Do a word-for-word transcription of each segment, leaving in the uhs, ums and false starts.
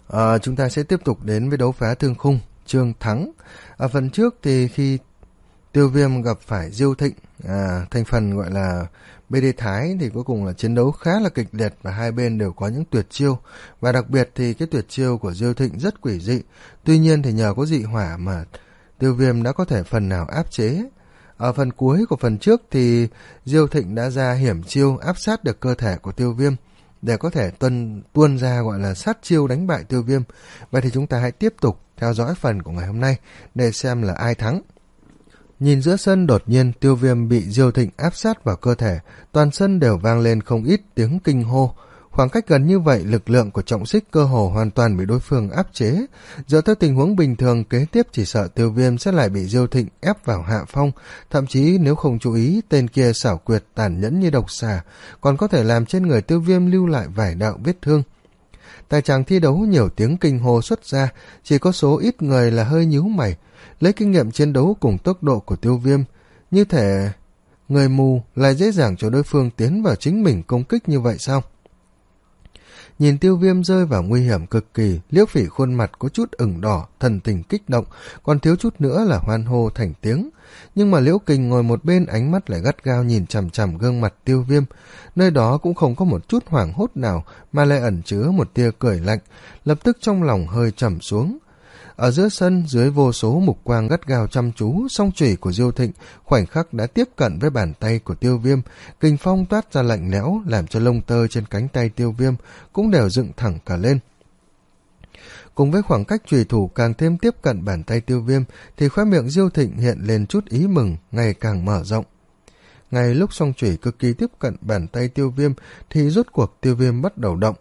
À, chúng ta sẽ tiếp tục đến với đấu phá thương khung, chương thắng. Ở phần trước thì khi Tiêu Viêm gặp phải Diêu Thịnh, à, thành phần gọi là bê đê Thái, thì cuối cùng là chiến đấu khá là kịch liệt và hai bên đều có những tuyệt chiêu. Và đặc biệt thì cái tuyệt chiêu của Diêu Thịnh rất quỷ dị. Tuy nhiên thì nhờ có dị hỏa mà Tiêu Viêm đã có thể phần nào áp chế. Ở phần cuối của phần trước thì Diêu Thịnh đã ra hiểm chiêu áp sát được cơ thể của Tiêu Viêm để có thể tuân tuôn ra gọi là sát chiêu đánh bại Tiêu Viêm. Vậy thì chúng ta hãy tiếp tục theo dõi phần của ngày hôm nay để xem là ai thắng. Nhìn giữa sân, đột nhiên Tiêu Viêm bị Diêu Thịnh áp sát vào cơ thể, toàn sân đều vang lên không ít tiếng kinh hô. Khoảng cách gần như vậy, lực lượng của Trọng Xích cơ hồ hoàn toàn bị đối phương áp chế. Dựa theo tình huống bình thường, kế tiếp chỉ sợ Tiêu Viêm sẽ lại bị Diêu Thịnh ép vào hạ phong, thậm chí nếu không chú ý, tên kia xảo quyệt tàn nhẫn như độc xà, còn có thể làm trên người Tiêu Viêm lưu lại vài đạo vết thương. Tại tràng thi đấu, nhiều tiếng kinh hô xuất ra, chỉ có số ít người là hơi nhíu mày. Lấy kinh nghiệm chiến đấu cùng tốc độ của Tiêu Viêm, như thể người mù lại dễ dàng cho đối phương tiến vào chính mình công kích như vậy sao? Nhìn Tiêu Viêm rơi vào nguy hiểm cực kỳ, Liễu Phỉ khuôn mặt có chút ửng đỏ, thần tình kích động, còn thiếu chút nữa là hoan hô thành tiếng. Nhưng mà Liễu Kình ngồi một bên, ánh mắt lại gắt gao nhìn chằm chằm gương mặt Tiêu Viêm. Nơi đó cũng không có một chút hoảng hốt nào, mà lại ẩn chứa một tia cười lạnh, lập tức trong lòng hơi trầm xuống. Ở giữa sân, dưới vô số mục quang gắt gao chăm chú, song chủy của Diêu Thịnh khoảnh khắc đã tiếp cận với bàn tay của Tiêu Viêm, kình phong toát ra lạnh lẽo, làm cho lông tơ trên cánh tay Tiêu Viêm cũng đều dựng thẳng cả lên. Cùng với khoảng cách chủy thủ càng thêm tiếp cận bàn tay Tiêu Viêm, thì khóe miệng Diêu Thịnh hiện lên chút ý mừng, ngày càng mở rộng. Ngay lúc song chủy cực kỳ tiếp cận bàn tay Tiêu Viêm, thì rốt cuộc Tiêu Viêm bắt đầu động.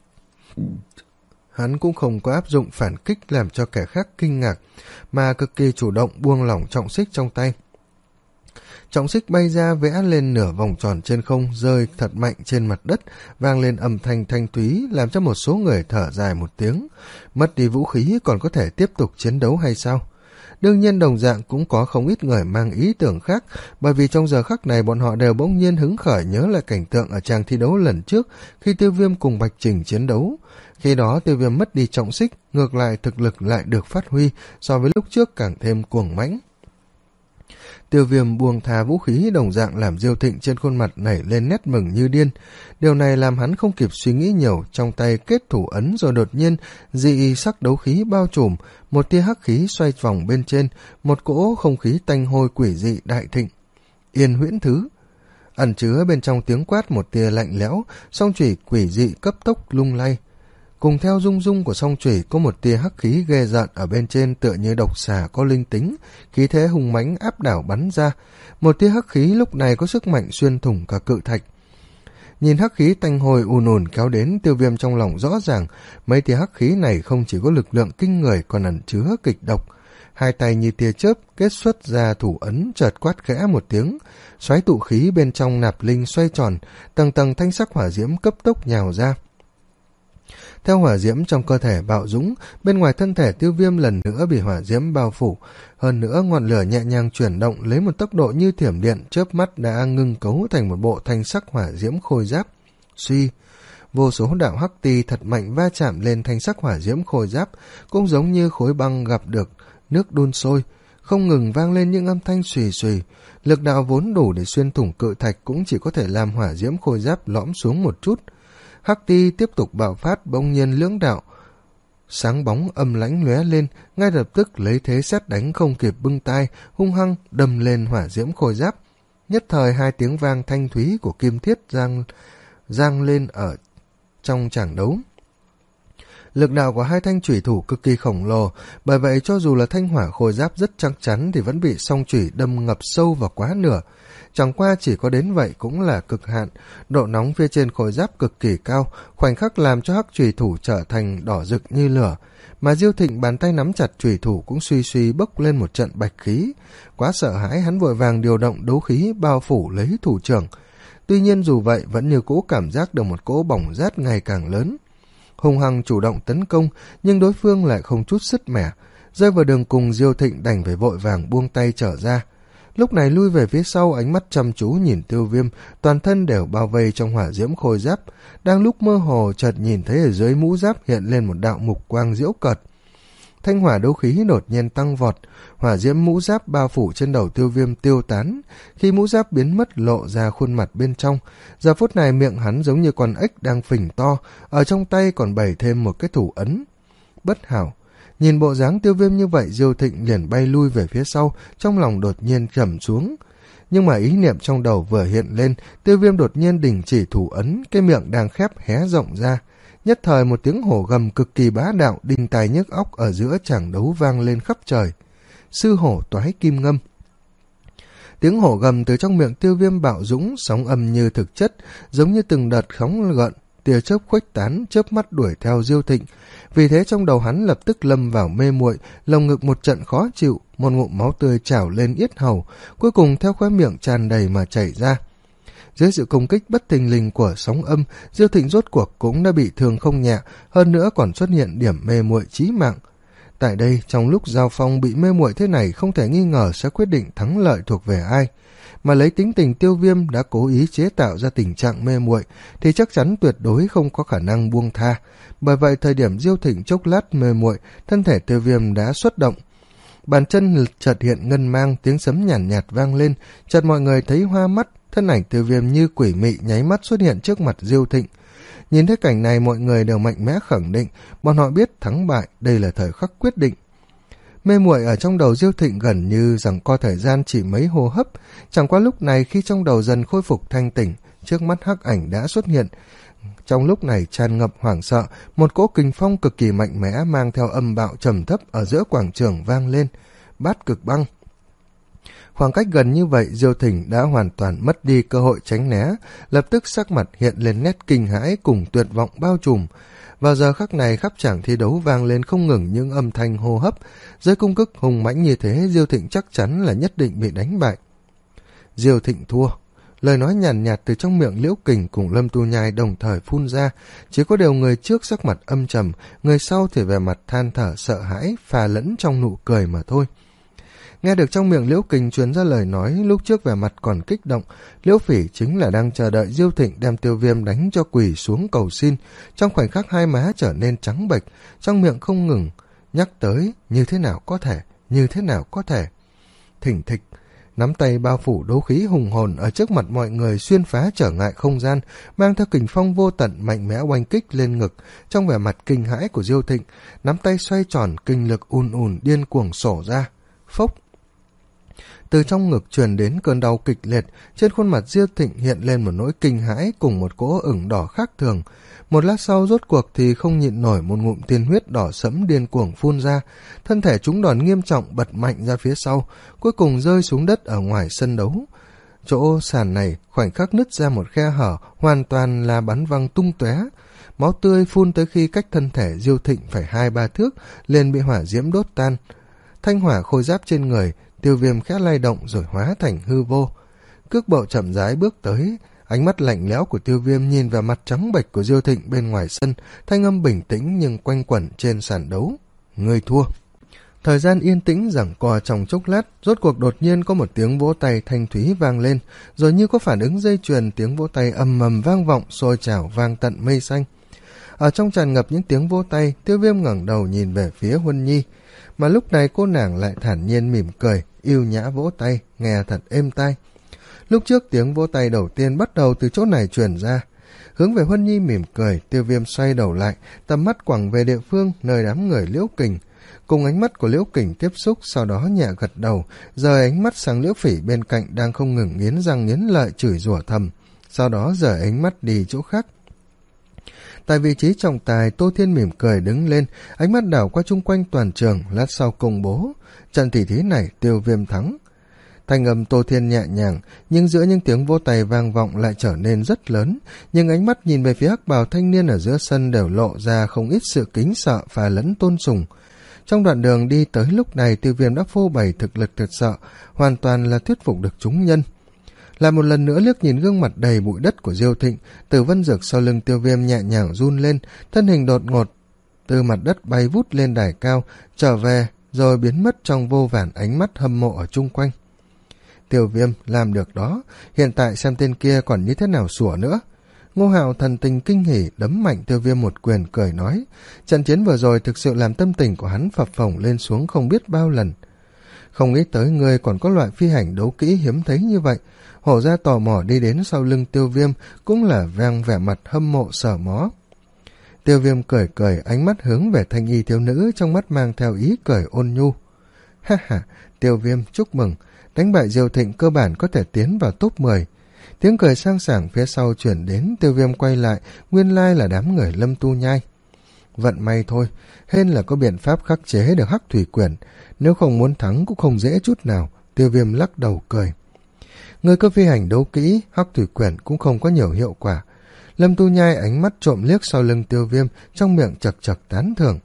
Hắn cũng không có áp dụng phản kích làm cho kẻ khác kinh ngạc, mà cực kỳ chủ động buông lỏng trọng xích trong tay. Trọng xích bay ra vẽ lên nửa vòng tròn trên không, rơi thật mạnh trên mặt đất, vang lên âm thanh thanh thúy, làm cho một số người thở dài một tiếng. Mất đi vũ khí còn có thể tiếp tục chiến đấu hay sao? Đương nhiên đồng dạng cũng có không ít người mang ý tưởng khác, bởi vì trong giờ khắc này bọn họ đều bỗng nhiên hứng khởi nhớ lại cảnh tượng ở tràng thi đấu lần trước khi Tiêu Viêm cùng Bạch Trình chiến đấu. Khi đó Tiêu Viêm mất đi trọng xích, ngược lại thực lực lại được phát huy, so với lúc trước càng thêm cuồng mãnh. Tiêu Viêm buông thà vũ khí đồng dạng làm Diêu Thịnh trên khuôn mặt nảy lên nét mừng như điên. Điều này làm hắn không kịp suy nghĩ nhiều, trong tay kết thủ ấn rồi đột nhiên dị sắc đấu khí bao trùm, một tia hắc khí xoay vòng bên trên, một cỗ không khí tanh hôi quỷ dị đại thịnh. Yên huyễn thứ. Ẩn chứa bên trong tiếng quát một tia lạnh lẽo, song chủy quỷ dị cấp tốc lung lay. Cùng theo rung rung của song chủy có một tia hắc khí ghê rợn ở bên trên, tựa như độc xà có linh tính, khí thế hùng mãnh áp đảo bắn ra. Một tia hắc khí lúc này có sức mạnh xuyên thủng cả cự thạch. Nhìn hắc khí tanh hôi ùn ùn kéo đến, Tiêu Viêm trong lòng rõ ràng, mấy tia hắc khí này không chỉ có lực lượng kinh người còn ẩn chứa kịch độc. Hai tay như tia chớp kết xuất ra thủ ấn, chợt quát khẽ một tiếng, xoáy tụ khí bên trong nạp linh xoay tròn, tầng tầng thanh sắc hỏa diễm cấp tốc nhào ra. Theo hỏa diễm trong cơ thể bạo dũng, bên ngoài thân thể Tiêu Viêm lần nữa bị hỏa diễm bao phủ, hơn nữa ngọn lửa nhẹ nhàng chuyển động lấy một tốc độ như thiểm điện, chớp mắt đã ngưng cấu thành một bộ thanh sắc hỏa diễm khôi giáp. Suy, vô số đạo hắc ti thật mạnh va chạm lên thanh sắc hỏa diễm khôi giáp, cũng giống như khối băng gặp được nước đun sôi, không ngừng vang lên những âm thanh xùy xùy. Lực đạo vốn đủ để xuyên thủng cự thạch cũng chỉ có thể làm hỏa diễm khôi giáp lõm xuống một chút. Hắc ti tiếp tục bạo phát, bỗng nhiên lưỡng đạo sáng bóng âm lãnh lóe lên, ngay lập tức lấy thế sét đánh không kịp bưng tai, hung hăng đâm lên hỏa diễm khôi giáp. Nhất thời hai tiếng vang thanh thúy của kim thiết giang giang lên ở trong tràng đấu. Lực đạo của hai thanh chủy thủ cực kỳ khổng lồ, bởi vậy cho dù là thanh hỏa khôi giáp rất chắc chắn thì vẫn bị song chủy đâm ngập sâu vào quá nửa. Chẳng qua chỉ có đến vậy cũng là cực hạn, độ nóng phía trên khôi giáp cực kỳ cao, khoảnh khắc làm cho hắc chủy thủ trở thành đỏ rực như lửa, mà Diêu Thịnh bàn tay nắm chặt chủy thủ cũng suy suy bốc lên một trận bạch khí. Quá sợ hãi, hắn vội vàng điều động đấu khí bao phủ lấy thủ trưởng. Tuy nhiên dù vậy vẫn như cỗ cảm giác được một cỗ bỏng rát ngày càng lớn. Hùng hăng chủ động tấn công, nhưng đối phương lại không chút sứt mẻ, rơi vào đường cùng Diêu Thịnh đành phải vội vàng buông tay trở ra. lúc này lui về phía sau, ánh mắt chăm chú nhìn Tiêu Viêm, toàn thân đều bao vây trong hỏa diễm khôi giáp. Đang lúc mơ hồ, chợt nhìn thấy ở dưới mũ giáp hiện lên một đạo mục quang diễu cợt. Thanh hỏa đấu khí đột nhiên tăng vọt, hỏa diễm mũ giáp bao phủ trên đầu Tiêu Viêm tiêu tán. Khi mũ giáp biến mất, lộ ra khuôn mặt bên trong. Giờ phút này miệng hắn giống như con ếch đang phình to, ở trong tay còn bày thêm một cái thủ ấn. Bất hảo. Nhìn bộ dáng Tiêu Viêm như vậy, Diêu Thịnh liền bay lui về phía sau, trong lòng đột nhiên trầm xuống. Nhưng mà ý niệm trong đầu vừa hiện lên, Tiêu Viêm đột nhiên đình chỉ thủ ấn, cái miệng đang khép hé rộng ra. Nhất thời một tiếng hổ gầm cực kỳ bá đạo, đinh tai nhức óc ở giữa tràng đấu vang lên khắp trời. Sư hổ toái kim ngâm. Tiếng hổ gầm từ trong miệng Tiêu Viêm bạo dũng, sóng âm như thực chất, giống như từng đợt sóng gợn, tia chớp khuếch tán, chớp mắt đuổi theo Diêu Thịnh. Vì thế trong đầu hắn lập tức lâm vào mê muội, lồng ngực một trận khó chịu, một ngụm máu tươi trào lên yết hầu, cuối cùng theo khóe miệng tràn đầy mà chảy ra. Dưới sự công kích bất thình lình của sóng âm, Diêu Thịnh rốt cuộc cũng đã bị thương không nhẹ, hơn nữa còn xuất hiện điểm mê muội chí mạng. Tại đây, trong lúc giao phong bị mê muội thế này, không thể nghi ngờ sẽ quyết định thắng lợi thuộc về ai. Mà lấy tính tình Tiêu Viêm đã cố ý chế tạo ra tình trạng mê muội thì chắc chắn tuyệt đối không có khả năng buông tha. Bởi vậy thời điểm Diêu Thịnh chốc lát mê muội, thân thể Tiêu Viêm đã xuất động. Bàn chân chợt hiện ngân mang, tiếng sấm nhàn nhạt, nhạt vang lên, chợt mọi người thấy hoa mắt, thân ảnh Tiêu Viêm như quỷ mị nháy mắt xuất hiện trước mặt Diêu Thịnh. Nhìn thấy cảnh này, mọi người đều mạnh mẽ khẳng định, bọn họ biết thắng bại, đây là thời khắc quyết định. Mê muội ở trong đầu Diêu Thịnh gần như rằng co thời gian chỉ mấy hô hấp, chẳng qua lúc này khi trong đầu dần khôi phục thanh tỉnh, trước mắt hắc ảnh đã xuất hiện. Trong lúc này tràn ngập hoảng sợ, một cỗ kình phong cực kỳ mạnh mẽ mang theo âm bạo trầm thấp ở giữa quảng trường vang lên. Bát cực băng. Khoảng cách gần như vậy, Diêu Thịnh đã hoàn toàn mất đi cơ hội tránh né, lập tức sắc mặt hiện lên nét kinh hãi cùng tuyệt vọng bao trùm. Vào giờ khắc này, khắp tràng thi đấu vang lên không ngừng những âm thanh hô hấp. Dưới cung cực hùng mãnh như thế, Diêu Thịnh chắc chắn là nhất định bị đánh bại. Diêu Thịnh thua. Lời nói nhàn nhạt, nhạt từ trong miệng Liễu Kình cùng Lâm Tu Nhai đồng thời phun ra, chỉ có điều người trước sắc mặt âm trầm, người sau thì vẻ mặt than thở sợ hãi, phà lẫn trong nụ cười mà thôi. Nghe được trong miệng Liễu Kình truyền ra lời nói, lúc trước vẻ mặt còn kích động, Liễu Phỉ chính là đang chờ đợi Diêu Thịnh đem Tiêu Viêm đánh cho quỳ xuống cầu xin. Trong khoảnh khắc hai má trở nên trắng bệch, trong miệng không ngừng nhắc tới như thế nào có thể, như thế nào có thể. Thỉnh thịch, nắm tay bao phủ đấu khí hùng hồn ở trước mặt mọi người xuyên phá trở ngại không gian, mang theo kình phong vô tận mạnh mẽ oanh kích lên ngực. Trong vẻ mặt kinh hãi của Diêu Thịnh, nắm tay xoay tròn, kinh lực ùn ùn điên cuồng sổ ra. Phốc. Từ trong ngực truyền đến cơn đau kịch liệt, trên khuôn mặt Diêu Thịnh hiện lên một nỗi kinh hãi cùng một cỗ ửng đỏ khác thường. Một lát sau rốt cuộc thì không nhịn nổi, một ngụm tiên huyết đỏ sẫm điên cuồng phun ra, thân thể trúng đòn nghiêm trọng bật mạnh ra phía sau, cuối cùng rơi xuống đất ở ngoài sân đấu. Chỗ sàn này khoảnh khắc nứt ra một khe hở, hoàn toàn là bắn văng tung tóe. Máu tươi phun tới khi cách thân thể Diêu Thịnh phải hai ba thước, liền bị hỏa diễm đốt tan. Thanh hỏa khôi giáp trên người Tiêu Viêm khẽ lay động rồi hóa thành hư vô. Cước bộ chậm rãi bước tới, ánh mắt lạnh lẽo của Tiêu Viêm nhìn vào mặt trắng bệch của Diêu Thịnh bên ngoài sân, thanh âm bình tĩnh nhưng quanh quẩn trên sàn đấu. Ngươi thua. Thời gian yên tĩnh giằng co trong chốc lát, rốt cuộc đột nhiên có một tiếng vỗ tay thanh thúy vang lên, rồi như có phản ứng dây chuyền, tiếng vỗ tay ầm ầm vang vọng, sôi trào vang tận mây xanh. Ở trong tràn ngập những tiếng vỗ tay, Tiêu Viêm ngẩng đầu nhìn về phía Huân Nhi, mà lúc này cô nàng lại thản nhiên mỉm cười, yêu nhã vỗ tay, nghe thật êm tai. Lúc trước tiếng vỗ tay đầu tiên bắt đầu từ chỗ này truyền ra. Hướng về Huân Nhi mỉm cười, Tiêu Viêm xoay đầu lại, tầm mắt quẳng về địa phương nơi đám người Liễu Kình. Cùng ánh mắt của Liễu Kình tiếp xúc, sau đó nhẹ gật đầu, rời ánh mắt sang Liễu Phỉ bên cạnh đang không ngừng nghiến răng nghiến lợi chửi rủa thầm, sau đó rời ánh mắt đi chỗ khác. Tại vị trí trọng tài, Tô Thiên mỉm cười đứng lên, ánh mắt đảo qua chung quanh toàn trường, lát sau công bố. Trận tỷ thí này Tiêu Viêm thắng. Thanh âm Tô Thiên nhẹ nhàng, nhưng giữa những tiếng vỗ tay vang vọng lại trở nên rất lớn, nhưng ánh mắt nhìn về phía hắc bào thanh niên ở giữa sân đều lộ ra không ít sự kính sợ và lẫn tôn sùng. Trong đoạn đường đi tới lúc này, Tiêu Viêm đã phô bày thực lực thật sợ, hoàn toàn là thuyết phục được chúng nhân. Lại một lần nữa liếc nhìn gương mặt đầy bụi đất của Diêu Thịnh, Tử Vân Dược sau lưng Tiêu Viêm nhẹ nhàng run lên, thân hình đột ngột từ mặt đất bay vút lên đài cao, trở về rồi biến mất trong vô vàn ánh mắt hâm mộ ở chung quanh. Tiêu Viêm làm được đó, hiện tại xem tên kia còn như thế nào sủa nữa. Ngô Hạo thần tình kinh hỉ đấm mạnh Tiêu Viêm một quyền, cười nói, trận chiến vừa rồi thực sự làm tâm tình của hắn phập phồng lên xuống không biết bao lần. Không nghĩ tới ngươi còn có loại phi hành đấu kỹ hiếm thấy như vậy. Hổ ra tò mò đi đến sau lưng Tiêu Viêm, cũng là vang vẻ mặt hâm mộ sở mó. Tiêu Viêm cười cười, ánh mắt hướng về thanh y thiếu nữ, trong mắt mang theo ý cười ôn nhu. Ha ha, Tiêu Viêm chúc mừng, đánh bại Diêu Thịnh cơ bản có thể tiến vào top mười. Tiếng cười sang sảng phía sau chuyển đến, Tiêu Viêm quay lại, nguyên lai là đám người Lâm Tu Nhai. Vận may thôi, hên là có biện pháp khắc chế được Hắc Thủy Quyển, nếu không muốn thắng cũng không dễ chút nào. Tiêu Viêm lắc đầu cười. Người có phi hành đấu kỹ, Hắc Thủy Quyển cũng không có nhiều hiệu quả. Lâm Tu Nhai ánh mắt trộm liếc sau lưng Tiêu Viêm, trong miệng chật chật tán thưởng.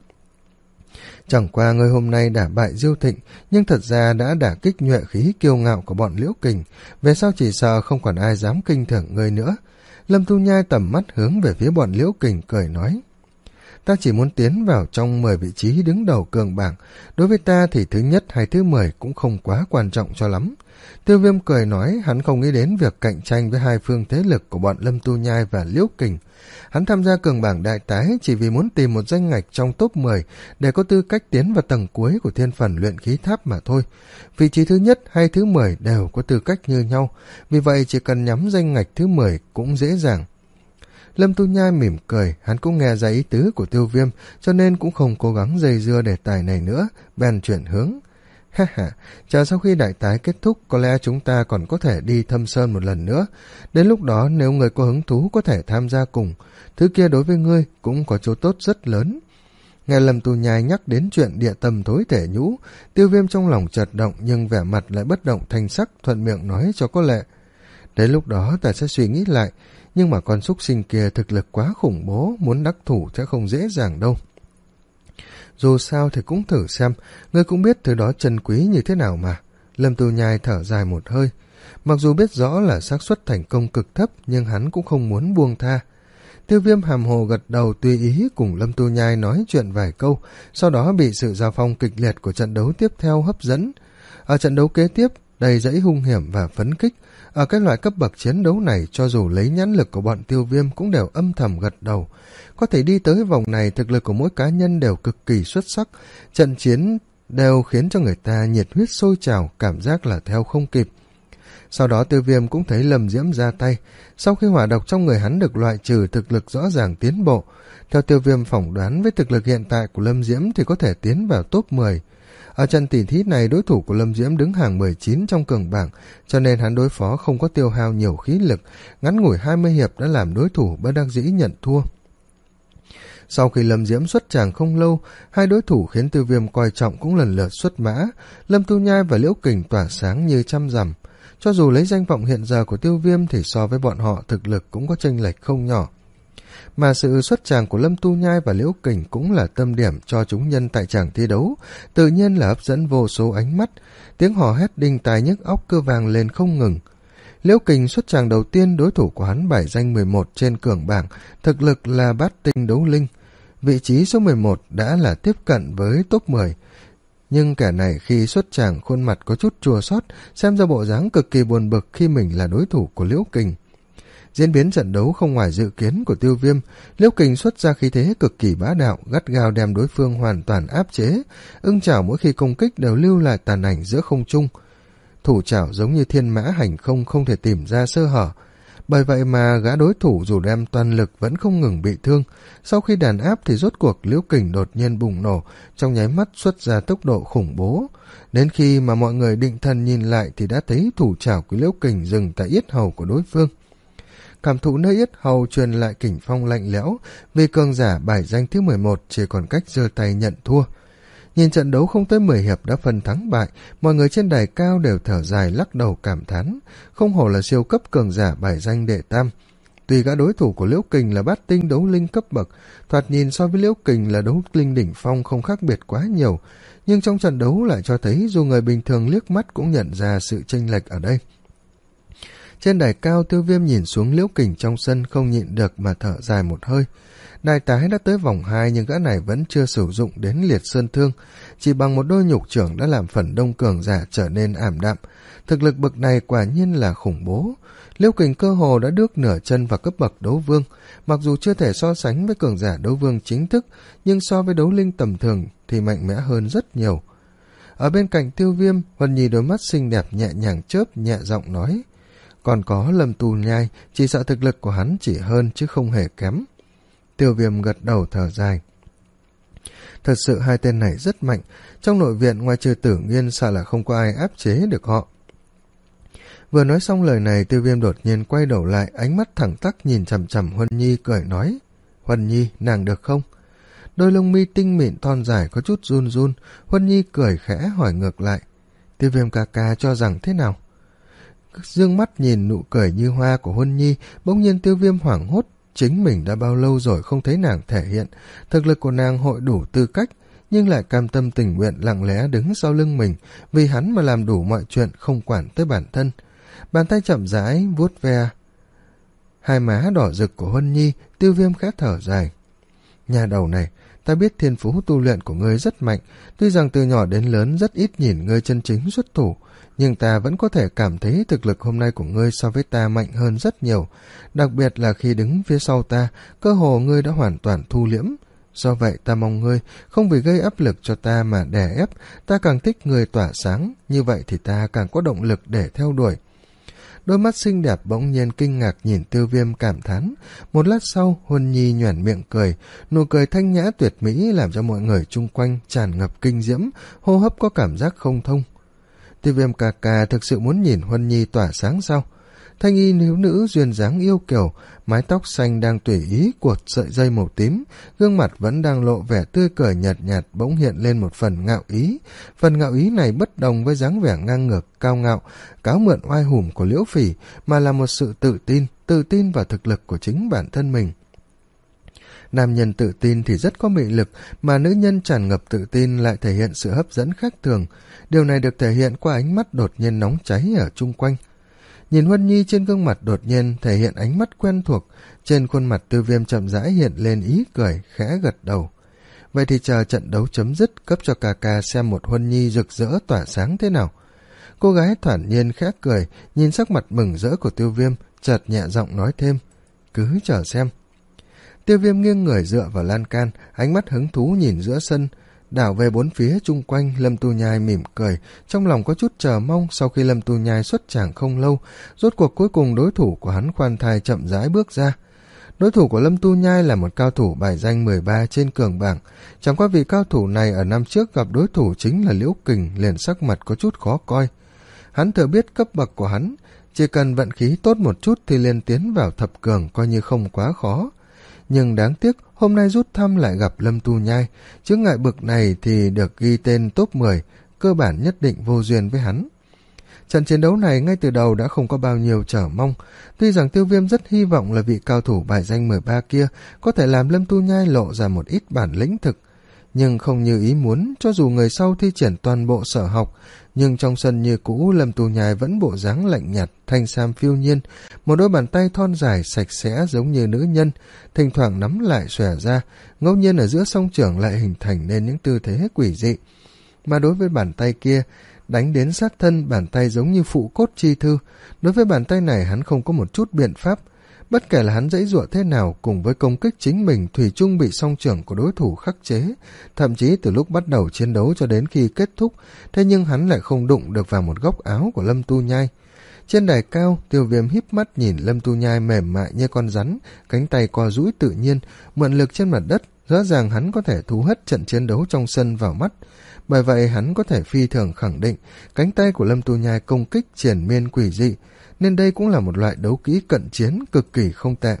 Chẳng qua người hôm nay đả bại Diêu Thịnh, nhưng thật ra đã đả kích nhuệ khí kiêu ngạo của bọn Liễu Kình, về sau chỉ sợ không còn ai dám kinh thường người nữa. Lâm Tu Nhai tầm mắt hướng về phía bọn Liễu Kình cười nói, ta chỉ muốn tiến vào trong mười vị trí đứng đầu cường bảng, đối với ta thì thứ nhất hay thứ mười cũng không quá quan trọng cho lắm. Tiêu Viêm cười nói, hắn không nghĩ đến việc cạnh tranh với hai phương thế lực của bọn Lâm Tu Nhai và Liễu Kình. Hắn tham gia cường bảng đại tái chỉ vì muốn tìm một danh ngạch trong top mười để có tư cách tiến vào tầng cuối của thiên phần luyện khí tháp mà thôi. Vị trí thứ nhất hay thứ mười đều có tư cách như nhau, vì vậy chỉ cần nhắm danh ngạch thứ mười cũng dễ dàng. Lâm Tu Nhai mỉm cười, hắn cũng nghe ra ý tứ của Tiêu Viêm, cho nên cũng không cố gắng dây dưa đề tài này nữa, bèn chuyển hướng. Ha ha, chờ sau khi đại tái kết thúc, có lẽ chúng ta còn có thể đi Thâm Sơn một lần nữa. Đến lúc đó nếu người có hứng thú có thể tham gia cùng, thứ kia đối với ngươi cũng có chỗ tốt rất lớn. Nghe Lâm Tu Nhai nhắc đến chuyện địa tâm thối thể nhũ, Tiêu Viêm trong lòng chợt động nhưng vẻ mặt lại bất động thanh sắc, thuận miệng nói cho có lệ. Đến lúc đó ta sẽ suy nghĩ lại, nhưng mà con súc sinh kia thực lực quá khủng bố, muốn đắc thủ sẽ không dễ dàng đâu. Dù sao thì cũng thử xem, ngươi cũng biết thứ đó chân quý như thế nào mà. Lâm Tu Nhai thở dài một hơi. Mặc dù biết rõ là xác suất thành công cực thấp, nhưng hắn cũng không muốn buông tha. Tiêu Viêm hàm hồ gật đầu tùy ý cùng Lâm Tu Nhai nói chuyện vài câu, sau đó bị sự giao phong kịch liệt của trận đấu tiếp theo hấp dẫn. Ở trận đấu kế tiếp, đầy dẫy hung hiểm và phấn khích. Ở cái loại cấp bậc chiến đấu này, cho dù lấy nhãn lực của bọn Tiêu Viêm cũng đều âm thầm gật đầu. Có thể đi tới vòng này, thực lực của mỗi cá nhân đều cực kỳ xuất sắc. Trận chiến đều khiến cho người ta nhiệt huyết sôi trào, cảm giác là theo không kịp. Sau đó Tiêu Viêm cũng thấy Lâm Diễm ra tay. Sau khi hỏa độc trong người hắn được loại trừ, thực lực rõ ràng tiến bộ. Theo Tiêu Viêm phỏng đoán, với thực lực hiện tại của Lâm Diễm thì có thể tiến vào top mười. Ở trận tỷ thí này, đối thủ của Lâm Diễm đứng hàng mười chín trong cường bảng, cho nên hắn đối phó không có tiêu hao nhiều khí lực, ngắn ngủi hai mươi hiệp đã làm đối thủ bất đắc dĩ nhận thua. Sau khi Lâm Diễm xuất tràng không lâu, hai đối thủ khiến Tiêu Viêm coi trọng cũng lần lượt xuất mã. Lâm Tu Nhai và Liễu Kình tỏa sáng như trăm rằm. Cho dù lấy danh vọng hiện giờ của Tiêu Viêm thì so với bọn họ thực lực cũng có chênh lệch không nhỏ. Mà sự xuất tràng của Lâm Tu Nhai và Liễu Kình cũng là tâm điểm cho chúng nhân tại tràng thi đấu, tự nhiên là hấp dẫn vô số ánh mắt, tiếng hò hét đinh tai nhức óc cứ vang lên không ngừng. Liễu Kình xuất tràng đầu tiên, đối thủ của hắn bài danh mười một trên cường bảng, thực lực là bát tinh đấu linh. Vị trí số mười một đã là tiếp cận với top mười. Nhưng kẻ này khi xuất tràng khuôn mặt có chút chua xót, xem ra bộ dáng cực kỳ buồn bực khi mình là đối thủ của Liễu Kình. Diễn biến trận đấu không ngoài dự kiến của Tiêu Viêm, Liễu Kình xuất ra khí thế cực kỳ bá đạo, gắt gao đem đối phương hoàn toàn áp chế. Ưng chảo mỗi khi công kích đều lưu lại tàn ảnh giữa không trung. Thủ chảo giống như thiên mã hành không, không thể tìm ra sơ hở. Bởi vậy mà gã đối thủ dù đem toàn lực vẫn không ngừng bị thương. Sau khi đàn áp thì rốt cuộc Liễu Kình đột nhiên bùng nổ, trong nháy mắt xuất ra tốc độ khủng bố. Đến khi mà mọi người định thần nhìn lại thì đã thấy thủ chảo của Liễu Kình dừng tại yết hầu của đối phương. Cảm thụ nơi yết hầu truyền lại kình phong lạnh lẽo, vì cường giả bài danh thứ mười một chỉ còn cách giơ tay nhận thua. Nhìn trận đấu không tới mười hiệp đã phân thắng bại, mọi người trên đài cao đều thở dài lắc đầu cảm thán, không hổ là siêu cấp cường giả bài danh đệ tam. Tuy gã đối thủ của Liễu Kình là bát tinh đấu linh cấp bậc, thoạt nhìn so với Liễu Kình là đấu linh đỉnh phong không khác biệt quá nhiều, nhưng trong trận đấu lại cho thấy dù người bình thường liếc mắt cũng nhận ra sự chênh lệch ở đây. Trên đài cao, Tiêu Viêm nhìn xuống Liễu Kình trong sân, không nhịn được mà thở dài một hơi. Đài tái đã tới vòng hai nhưng gã này vẫn chưa sử dụng đến liệt sơn thương, chỉ bằng một đôi nhục trưởng đã làm phần đông cường giả trở nên ảm đạm. Thực lực bậc này quả nhiên là khủng bố. Liễu Kình cơ hồ đã đước nửa chân vào cấp bậc đấu vương, mặc dù chưa thể so sánh với cường giả đấu vương chính thức, nhưng so với đấu linh tầm thường thì mạnh mẽ hơn rất nhiều. Ở bên cạnh Tiêu Viêm, Huân Nhi đôi mắt xinh đẹp nhẹ nhàng chớp, nhẹ giọng nói: còn có Lâm Tu Nhai, chỉ sợ thực lực của hắn chỉ hơn chứ không hề kém. Tiêu Viêm gật đầu thở dài. Thật sự hai tên này rất mạnh, trong nội viện ngoài trừ Tử Nghiên sợ là không có ai áp chế được họ. Vừa nói xong lời này, Tiêu Viêm đột nhiên quay đầu lại, ánh mắt thẳng tắc nhìn chằm chằm Huân Nhi cười nói: Huân Nhi, nàng được không? Đôi lông mi tinh mịn thon dài có chút run run. Huân Nhi cười khẽ hỏi ngược lại: Tiêu Viêm ca ca cho rằng thế nào? Dương mắt nhìn nụ cười như hoa của Huân Nhi, bỗng nhiên Tiêu Viêm hoảng hốt. Chính mình đã bao lâu rồi không thấy nàng thể hiện thực lực của nàng hội đủ tư cách, nhưng lại cam tâm tình nguyện lặng lẽ đứng sau lưng mình, vì hắn mà làm đủ mọi chuyện, không quản tới bản thân. Bàn tay chậm rãi vuốt ve hai má đỏ rực của Huân Nhi. Tiêu Viêm khẽ thở dài: nhà đầu này, ta biết thiên phú tu luyện của ngươi rất mạnh, tuy rằng từ nhỏ đến lớn rất ít nhìn ngươi chân chính xuất thủ, nhưng ta vẫn có thể cảm thấy thực lực hôm nay của ngươi so với ta mạnh hơn rất nhiều, đặc biệt là khi đứng phía sau ta, cơ hồ ngươi đã hoàn toàn thu liễm. Do vậy ta mong ngươi không vì gây áp lực cho ta mà đè ép, ta càng thích ngươi tỏa sáng, như vậy thì ta càng có động lực để theo đuổi. Đôi mắt xinh đẹp bỗng nhiên kinh ngạc nhìn Tiêu Viêm cảm thán. Một lát sau, Huân Nhi nhoẻn miệng cười, nụ cười thanh nhã tuyệt mỹ làm cho mọi người chung quanh tràn ngập kinh diễm, hô hấp có cảm giác không thông. Tiêu Viêm ca ca thực sự muốn nhìn Huân Nhi tỏa sáng sao? Thanh y thiếu nữ duyên dáng yêu kiều, mái tóc xanh đang tùy ý cuột sợi dây màu tím, gương mặt vẫn đang lộ vẻ tươi cười nhạt nhạt, bỗng hiện lên một phần ngạo ý. Phần ngạo ý này bất đồng với dáng vẻ ngang ngược, cao ngạo, cáo mượn oai hùng của Liễu Phỉ, mà là một sự tự tin, tự tin vào thực lực của chính bản thân mình. Nam nhân tự tin thì rất có mị lực, mà nữ nhân tràn ngập tự tin lại thể hiện sự hấp dẫn khác thường. Điều này được thể hiện qua ánh mắt đột nhiên nóng cháy ở chung quanh. Nhìn Huân Nhi trên gương mặt đột nhiên thể hiện ánh mắt quen thuộc, trên khuôn mặt Tiêu Viêm chậm rãi hiện lên ý cười, khẽ gật đầu. Vậy thì chờ trận đấu chấm dứt, cấp cho ca ca xem một Huân Nhi rực rỡ tỏa sáng thế nào. Cô gái thản nhiên khẽ cười, nhìn sắc mặt mừng rỡ của Tiêu Viêm, chợt nhẹ giọng nói thêm: cứ chờ xem. Tiêu Viêm nghiêng người dựa vào lan can, ánh mắt hứng thú nhìn giữa sân, đảo về bốn phía chung quanh. Lâm Tu Nhai mỉm cười, trong lòng có chút chờ mong. Sau khi Lâm Tu Nhai xuất tràng không lâu, rốt cuộc cuối cùng đối thủ của hắn khoan thai chậm rãi bước ra. Đối thủ của Lâm Tu Nhai là một cao thủ bài danh mười ba trên cường bảng. Chẳng qua vì cao thủ này ở năm trước gặp đối thủ chính là Liễu Kình, liền sắc mặt có chút khó coi. Hắn thừa biết cấp bậc của hắn, chỉ cần vận khí tốt một chút thì liền tiến vào thập cường, coi như không quá khó. Nhưng đáng tiếc hôm nay rút thăm lại gặp Lâm Tu Nhai, chướng ngại bực này thì được ghi tên top mười, cơ bản nhất định vô duyên với hắn. Trận chiến đấu này ngay từ đầu đã không có bao nhiêu chờ mong, tuy rằng Tiêu Viêm rất hy vọng là vị cao thủ bài danh mười ba kia có thể làm Lâm Tu Nhai lộ ra một ít bản lĩnh thực, nhưng không như ý muốn. Cho dù người sau thi triển toàn bộ sở học, nhưng trong sân như cũ Lâm Tu Nhai vẫn bộ dáng lạnh nhạt, thanh sam phiêu nhiên, một đôi bàn tay thon dài sạch sẽ giống như nữ nhân, thỉnh thoảng nắm lại xòe ra, ngẫu nhiên ở giữa song trưởng lại hình thành nên những tư thế quỷ dị. Mà đối với bàn tay kia, đánh đến sát thân, bàn tay giống như phụ cốt chi thư. Đối với bàn tay này hắn không có một chút biện pháp. Bất kể là hắn dãy dụa thế nào, cùng với công kích chính mình thủy chung bị song trưởng của đối thủ khắc chế, thậm chí từ lúc bắt đầu chiến đấu cho đến khi kết thúc, thế nhưng hắn lại không đụng được vào một góc áo của Lâm Tu Nhai. Trên đài cao, Tiêu Viêm híp mắt nhìn Lâm Tu Nhai mềm mại như con rắn, cánh tay co duỗi tự nhiên, mượn lực trên mặt đất, rõ ràng hắn có thể thu hết trận chiến đấu trong sân vào mắt. Bởi vậy hắn có thể phi thường khẳng định cánh tay của Lâm Tu Nhai công kích triển miên quỷ dị, nên đây cũng là một loại đấu kỹ cận chiến cực kỳ không tệ.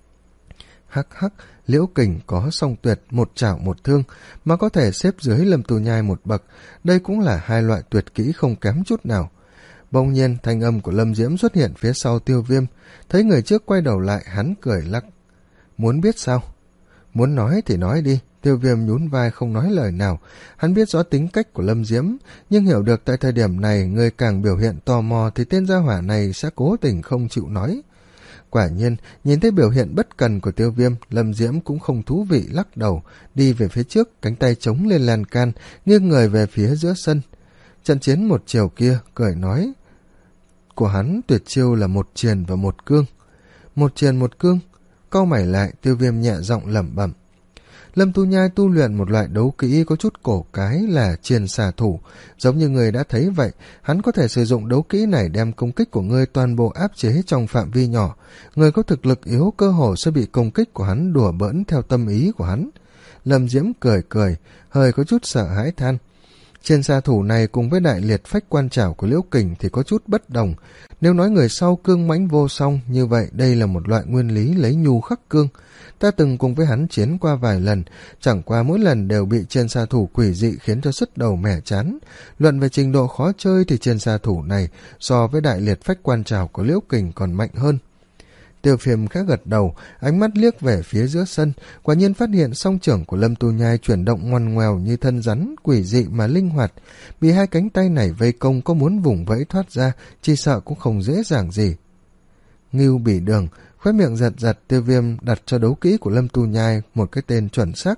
Hắc hắc, Liễu Kình có song tuyệt một chảo một thương mà có thể xếp dưới Lâm Tu Nhai một bậc, đây cũng là hai loại tuyệt kỹ không kém chút nào. Bỗng nhiên thanh âm của Lâm Diễm xuất hiện phía sau Tiêu Viêm, thấy người trước quay đầu lại, hắn cười lắc. Muốn biết sao? Muốn nói thì nói đi, Tiêu Viêm nhún vai không nói lời nào. Hắn biết rõ tính cách của Lâm Diễm, nhưng hiểu được tại thời điểm này người càng biểu hiện tò mò thì tên gia hỏa này sẽ cố tình không chịu nói. Quả nhiên, nhìn thấy biểu hiện bất cần của Tiêu Viêm, Lâm Diễm cũng không thú vị lắc đầu, đi về phía trước, cánh tay chống lên lan can, nghiêng người về phía giữa sân. Trận chiến một chiều kia, cười nói, của hắn tuyệt chiêu là một triền và một cương. Một triền một cương, cau mày lại, Tiêu Viêm nhẹ giọng lẩm bẩm. Lâm Tu Nhai tu luyện một loại đấu kỹ có chút cổ cái là triền xà thủ, giống như người đã thấy vậy, hắn có thể sử dụng đấu kỹ này đem công kích của ngươi toàn bộ áp chế trong phạm vi nhỏ. Người có thực lực yếu cơ hồ sẽ bị công kích của hắn đùa bỡn theo tâm ý của hắn. Lâm Diễm cười cười, hơi có chút sợ hãi than. Triền xà thủ này cùng với đại liệt phách quan trảo của Liễu Kình thì có chút bất đồng. Nếu nói người sau cương mãnh vô song, như vậy đây là một loại nguyên lý lấy nhu khắc cương. Ta từng cùng với hắn chiến qua vài lần, chẳng qua mỗi lần đều bị triền xà thủ quỷ dị khiến cho sứt đầu mẻ chán. Luận về trình độ khó chơi thì triền xà thủ này so với đại liệt phách quan trảo của Liễu Kình còn mạnh hơn. Tiêu Viêm khẽ gật đầu, ánh mắt liếc về phía giữa sân, quả nhiên phát hiện song trưởng của Lâm Tu Nhai chuyển động ngoằn ngoèo như thân rắn, quỷ dị mà linh hoạt. Bị hai cánh tay này vây công, có muốn vùng vẫy thoát ra, chỉ sợ cũng không dễ dàng gì. Ngưu Bỉ Đường, khóe miệng giật giật, Tiêu Viêm đặt cho đấu kỹ của Lâm Tu Nhai một cái tên chuẩn xác.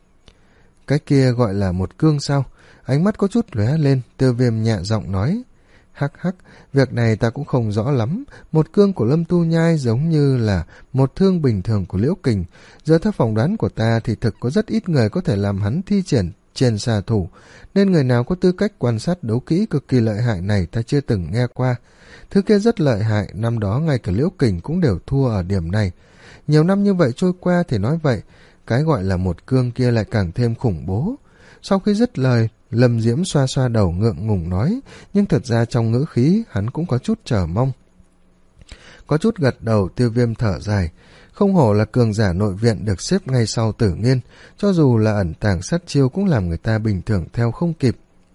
Cái kia gọi là một cương sao? Ánh mắt có chút lóe lên, Tiêu Viêm nhẹ giọng nói. Hắc hắc, việc này ta cũng không rõ lắm. Một cương của Lâm Tu Nhai giống như là một thương bình thường của Liễu Kình. Giờ theo phỏng đoán của ta thì thực có rất ít người có thể làm hắn thi triển triền xà thủ, nên người nào có tư cách quan sát đấu kỹ cực kỳ lợi hại này ta chưa từng nghe qua. Thứ kia rất lợi hại, năm đó ngay cả Liễu Kình cũng đều thua ở điểm này. Nhiều năm như vậy trôi qua thì nói vậy, cái gọi là một cương kia lại càng thêm khủng bố. Sau khi dứt lời, Lâm Diễm xoa xoa đầu ngượng ngùng nói, nhưng thật ra trong ngữ khí hắn cũng có chút chờ mong. Có chút gật đầu, Tiêu Viêm thở dài. Không hổ là cường giả nội viện được xếp ngay sau Tử Nghiên, cho dù là ẩn tàng sát chiêu cũng làm người ta bình thường theo không kịp.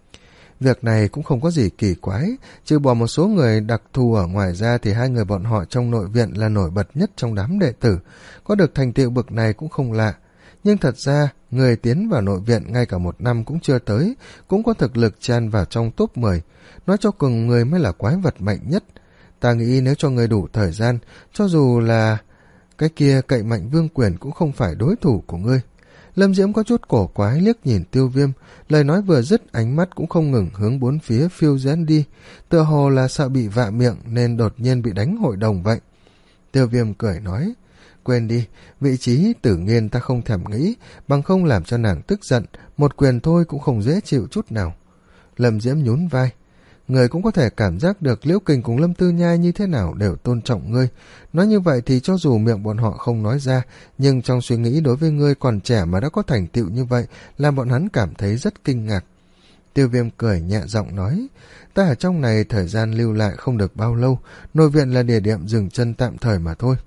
Việc này cũng không có gì kỳ quái, trừ bỏ một số người đặc thù ở ngoài ra thì hai người bọn họ trong nội viện là nổi bật nhất trong đám đệ tử, có được thành tựu bậc này cũng không lạ. Nhưng thật ra, người tiến vào nội viện ngay cả một năm cũng chưa tới, cũng có thực lực chan vào trong top mười. Nói cho cùng người mới là quái vật mạnh nhất. Ta nghĩ nếu cho người đủ thời gian, cho dù là cái kia cậy mạnh vương quyền cũng không phải đối thủ của ngươi. Lâm Diễm có chút cổ quái liếc nhìn Tiêu Viêm, lời nói vừa dứt ánh mắt cũng không ngừng hướng bốn phía phiêu dán đi, tựa hồ là sợ bị vạ miệng nên đột nhiên bị đánh hội đồng vậy. Tiêu Viêm cười nói, quên đi, vị trí Tử Nghiên ta không thèm nghĩ, bằng không làm cho nàng tức giận, một quyền thôi cũng không dễ chịu chút nào. Lâm Diễm nhún vai, người cũng có thể cảm giác được Liễu Kình cùng Lâm Tư Nhai như thế nào đều tôn trọng ngươi. Nói như vậy thì cho dù miệng bọn họ không nói ra, nhưng trong suy nghĩ đối với ngươi còn trẻ mà đã có thành tựu như vậy, làm bọn hắn cảm thấy rất kinh ngạc. Tiêu Viêm cười nhẹ giọng nói, ta ở trong này thời gian lưu lại không được bao lâu, nội viện là địa điểm dừng chân tạm thời mà thôi.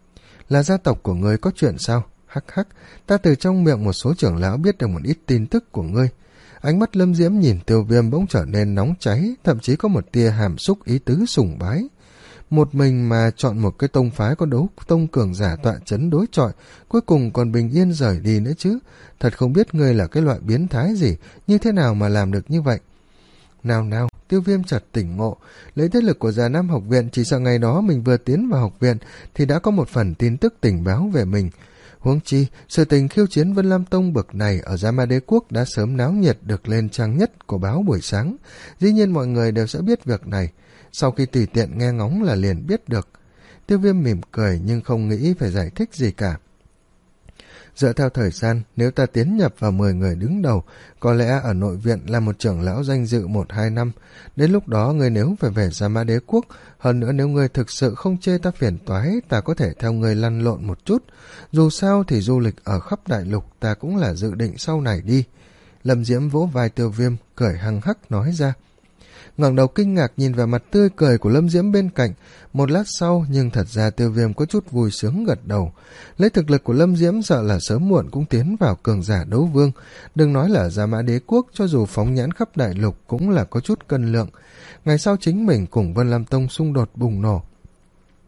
Là gia tộc của ngươi có chuyện sao? Hắc hắc, ta từ trong miệng một số trưởng lão biết được một ít tin tức của ngươi. Ánh mắt Lâm Diễm nhìn Tiêu Viêm bỗng trở nên nóng cháy, thậm chí có một tia hàm xúc ý tứ sùng bái. Một mình mà chọn một cái tông phái có đấu tông cường giả tọa chấn đối chọi, cuối cùng còn bình yên rời đi nữa chứ. Thật không biết ngươi là cái loại biến thái gì, như thế nào mà làm được như vậy. Nào nào, Tiêu Viêm chợt tỉnh ngộ, lấy thế lực của Già Nam học viện, chỉ sợ ngày đó mình vừa tiến vào học viện thì đã có một phần tin tức tình báo về mình. Huống chi, sự tình khiêu chiến Vân Lam Tông bậc này ở Gia Ma Đế Quốc đã sớm náo nhiệt được lên trang nhất của báo buổi sáng. Dĩ nhiên mọi người đều sẽ biết việc này. Sau khi tùy tiện nghe ngóng là liền biết được. Tiêu Viêm mỉm cười nhưng không nghĩ phải giải thích gì cả. Dựa theo thời gian, nếu ta tiến nhập vào mười người đứng đầu, có lẽ ở nội viện là một trưởng lão danh dự một hai năm. Đến lúc đó người nếu phải về Gia Ma Đế Quốc, hơn nữa nếu người thực sự không chê ta phiền toái, ta có thể theo người lăn lộn một chút. Dù sao thì du lịch ở khắp đại lục ta cũng là dự định sau này đi. Lâm Diễm vỗ vai Tiêu Viêm, cười hăng hắc nói ra. Ngẩng đầu kinh ngạc nhìn vào mặt tươi cười của Lâm Diễm bên cạnh, một lát sau nhưng thật ra Tiêu Viêm có chút vui sướng gật đầu. Lấy thực lực của Lâm Diễm sợ là sớm muộn cũng tiến vào cường giả đấu vương, đừng nói là Gia Mã Đế Quốc, cho dù phóng nhãn khắp đại lục cũng là có chút cân lượng. Ngày sau chính mình cùng Vân Lam Tông xung đột bùng nổ,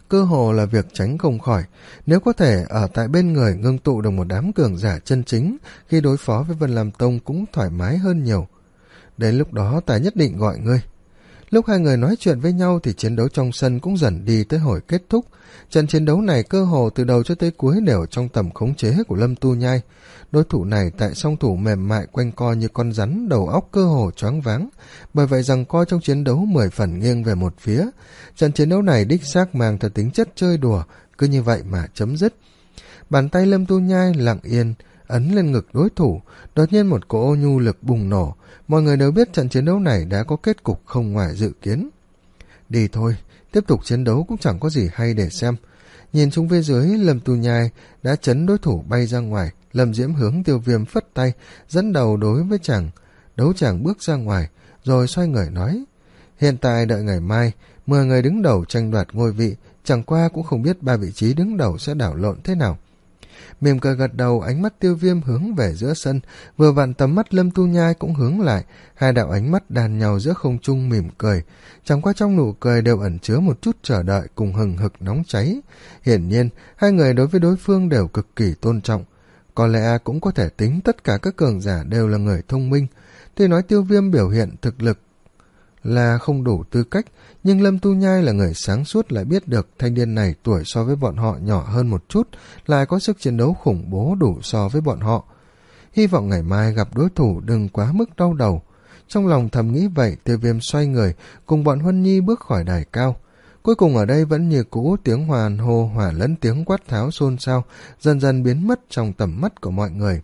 cơ hồ là việc tránh không khỏi. Nếu có thể ở tại bên người ngưng tụ được một đám cường giả chân chính, khi đối phó với Vân Lam Tông cũng thoải mái hơn nhiều. Đến lúc đó ta nhất định gọi ngươi. Lúc hai người nói chuyện với nhau thì chiến đấu trong sân cũng dần đi tới hồi kết thúc. Trận chiến đấu này cơ hồ từ đầu cho tới cuối đều trong tầm khống chế của Lâm Tu Nhai. Đối thủ này tại song thủ mềm mại quanh co như con rắn, đầu óc cơ hồ choáng váng. Bởi vậy rằng co trong chiến đấu mười phần nghiêng về một phía. Trận chiến đấu này đích xác mang theo tính chất chơi đùa, cứ như vậy mà chấm dứt. Bàn tay Lâm Tu Nhai lặng yên ấn lên ngực đối thủ, đột nhiên một cỗ nhu lực bùng nổ. Mọi người đều biết trận chiến đấu này đã có kết cục không ngoài dự kiến. Đi thôi, tiếp tục chiến đấu cũng chẳng có gì hay để xem. Nhìn xuống phía dưới, Lâm Tu Nhai đã chấn đối thủ bay ra ngoài. Lâm Diễm hướng Tiêu Viêm phất tay, dẫn đầu đối với chàng. Đấu chàng bước ra ngoài, rồi xoay người nói: hiện tại đợi ngày mai, mười người đứng đầu tranh đoạt ngôi vị, chẳng qua cũng không biết ba vị trí đứng đầu sẽ đảo lộn thế nào. Mỉm cười gật đầu, ánh mắt Tiêu Viêm hướng về giữa sân, vừa vặn tầm mắt Lâm Tu Nhai cũng hướng lại, hai đạo ánh mắt đàn nhau giữa không trung mỉm cười, chẳng qua trong nụ cười đều ẩn chứa một chút chờ đợi cùng hừng hực nóng cháy. Hiển nhiên, hai người đối với đối phương đều cực kỳ tôn trọng. Có lẽ cũng có thể tính tất cả các cường giả đều là người thông minh. Tuy nói Tiêu Viêm biểu hiện thực lực là không đủ tư cách, nhưng Lâm Tu Nhai là người sáng suốt, lại biết được thanh niên này tuổi so với bọn họ nhỏ hơn một chút, lại có sức chiến đấu khủng bố đủ so với bọn họ. Hy vọng ngày mai gặp đối thủ đừng quá mức đau đầu. Trong lòng thầm nghĩ vậy, Tiêu Viêm xoay người cùng bọn Huân Nhi bước khỏi đài cao. Cuối cùng ở đây vẫn như cũ, tiếng hoàn hô hòa lẫn tiếng quát tháo xôn xao dần dần biến mất trong tầm mắt của mọi người.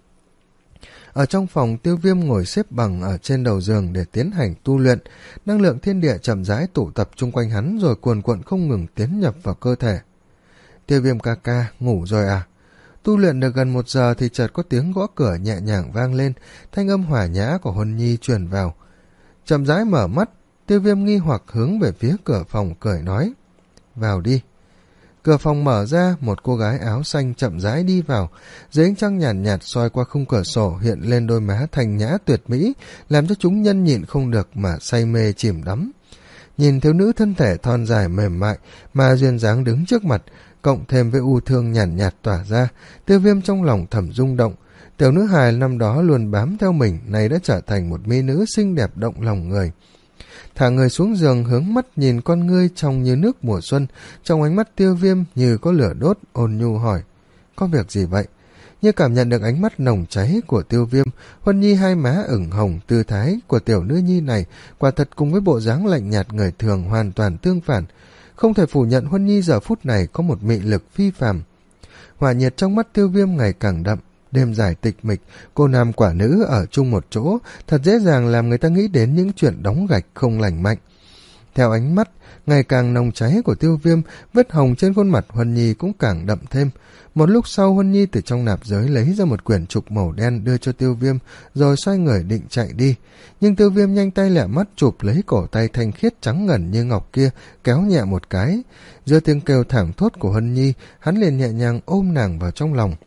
Ở trong phòng, Tiêu Viêm ngồi xếp bằng ở trên đầu giường để tiến hành tu luyện. Năng lượng thiên địa chậm rãi tụ tập chung quanh hắn, rồi cuồn cuộn không ngừng tiến nhập vào cơ thể. Tiêu Viêm ca ca, ngủ rồi à? Tu luyện được gần một giờ thì chợt có tiếng gõ cửa nhẹ nhàng vang lên, thanh âm hòa nhã của Huân Nhi truyền vào. Chậm rãi mở mắt, Tiêu Viêm nghi hoặc hướng về phía cửa phòng cười nói: vào đi. Cửa phòng mở ra, một cô gái áo xanh chậm rãi đi vào, dưới ánh trăng nhàn nhạt, nhạt soi qua khung cửa sổ hiện lên đôi má thanh nhã tuyệt mỹ, làm cho chúng nhân nhịn không được mà say mê chìm đắm. Nhìn thiếu nữ thân thể thon dài mềm mại mà duyên dáng đứng trước mặt, cộng thêm với u thương nhàn nhạt, nhạt tỏa ra, Tiêu Viêm trong lòng thầm rung động. Tiểu nữ hài năm đó luôn bám theo mình, này đã trở thành một mỹ nữ xinh đẹp động lòng người. Thả người xuống giường, hướng mắt nhìn con ngươi trong như nước mùa xuân, trong ánh mắt Tiêu Viêm như có lửa đốt, ôn nhu hỏi: có việc gì vậy? Như cảm nhận được ánh mắt nồng cháy của Tiêu Viêm, Huân Nhi hai má ửng hồng, tư thái của tiểu nữ nhi này quả thật cùng với bộ dáng lạnh nhạt người thường hoàn toàn tương phản. Không thể phủ nhận Huân Nhi giờ phút này có một mị lực phi phàm. Hỏa nhiệt trong mắt Tiêu Viêm ngày càng đậm. Đêm dài tịch mịch, cô nam quả nữ ở chung một chỗ, thật dễ dàng làm người ta nghĩ đến những chuyện đóng gạch không lành mạnh. Theo ánh mắt ngày càng nồng cháy của Tiêu Viêm, vết hồng trên khuôn mặt Huân Nhi cũng càng đậm thêm. Một lúc sau, Huân Nhi từ trong nạp giới lấy ra một quyển trục màu đen đưa cho Tiêu Viêm, rồi xoay người định chạy đi. Nhưng Tiêu Viêm nhanh tay lẹ mắt chụp lấy cổ tay thanh khiết trắng ngần như ngọc kia, kéo nhẹ một cái. Giữa tiếng kêu thảng thốt của Huân Nhi, hắn liền nhẹ nhàng ôm nàng vào trong lòng.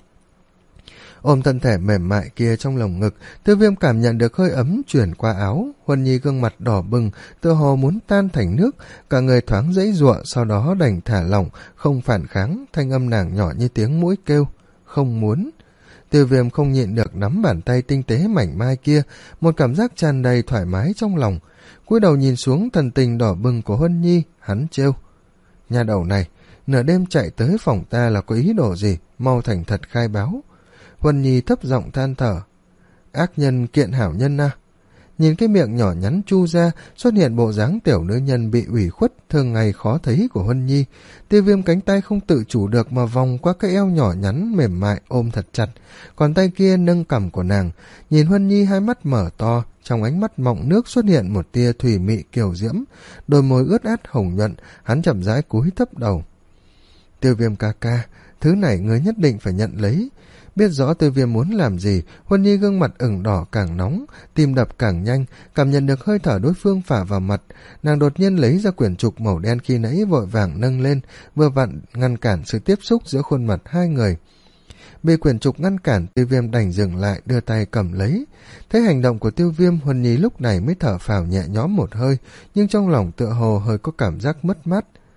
Ôm thân thể mềm mại kia trong lồng ngực, Tiêu Viêm cảm nhận được hơi ấm chuyển qua áo. Huân Nhi gương mặt đỏ bừng, tựa hồ muốn tan thành nước, cả người thoáng giãy giụa, sau đó đành thả lỏng, không phản kháng. Thanh âm nàng nhỏ như tiếng muỗi kêu: không muốn. Tiêu Viêm không nhịn được nắm bàn tay tinh tế mảnh mai kia, một cảm giác tràn đầy thoải mái trong lòng. Cúi đầu nhìn xuống thần tình đỏ bừng của Huân Nhi, hắn trêu: nhà đầu này, nửa đêm chạy tới phòng ta là có ý đồ gì, mau thành thật khai báo. Huân Nhi thấp giọng than thở: ác nhân kiện hảo nhân à. Nhìn cái miệng nhỏ nhắn chu ra, xuất hiện bộ dáng tiểu nữ nhân bị ủy khuất thường ngày khó thấy của Huân Nhi. Tiêu Viêm cánh tay không tự chủ được mà vòng qua cái eo nhỏ nhắn mềm mại ôm thật chặt, còn tay kia nâng cằm của nàng. Nhìn Huân Nhi hai mắt mở to, trong ánh mắt mọng nước xuất hiện một tia thủy mị kiều diễm, đôi môi ướt át hồng nhuận. Hắn chậm rãi cúi thấp đầu: Tiêu Viêm ca ca, thứ này ngươi nhất định phải nhận lấy. Biết rõ Tiêu Viêm muốn làm gì, Huân Nhi gương mặt ửng đỏ càng nóng, tim đập càng nhanh, cảm nhận được hơi thở đối phương phả vào mặt. Nàng đột nhiên lấy ra quyển trục màu đen khi nãy vội vàng nâng lên, vừa vặn ngăn cản sự tiếp xúc giữa khuôn mặt hai người. Bị quyển trục ngăn cản, Tiêu Viêm đành dừng lại, đưa tay cầm lấy. Thấy hành động của Tiêu Viêm, Huân Nhi lúc này mới thở phào nhẹ nhõm một hơi, nhưng trong lòng tựa hồ hơi có cảm giác mất mát.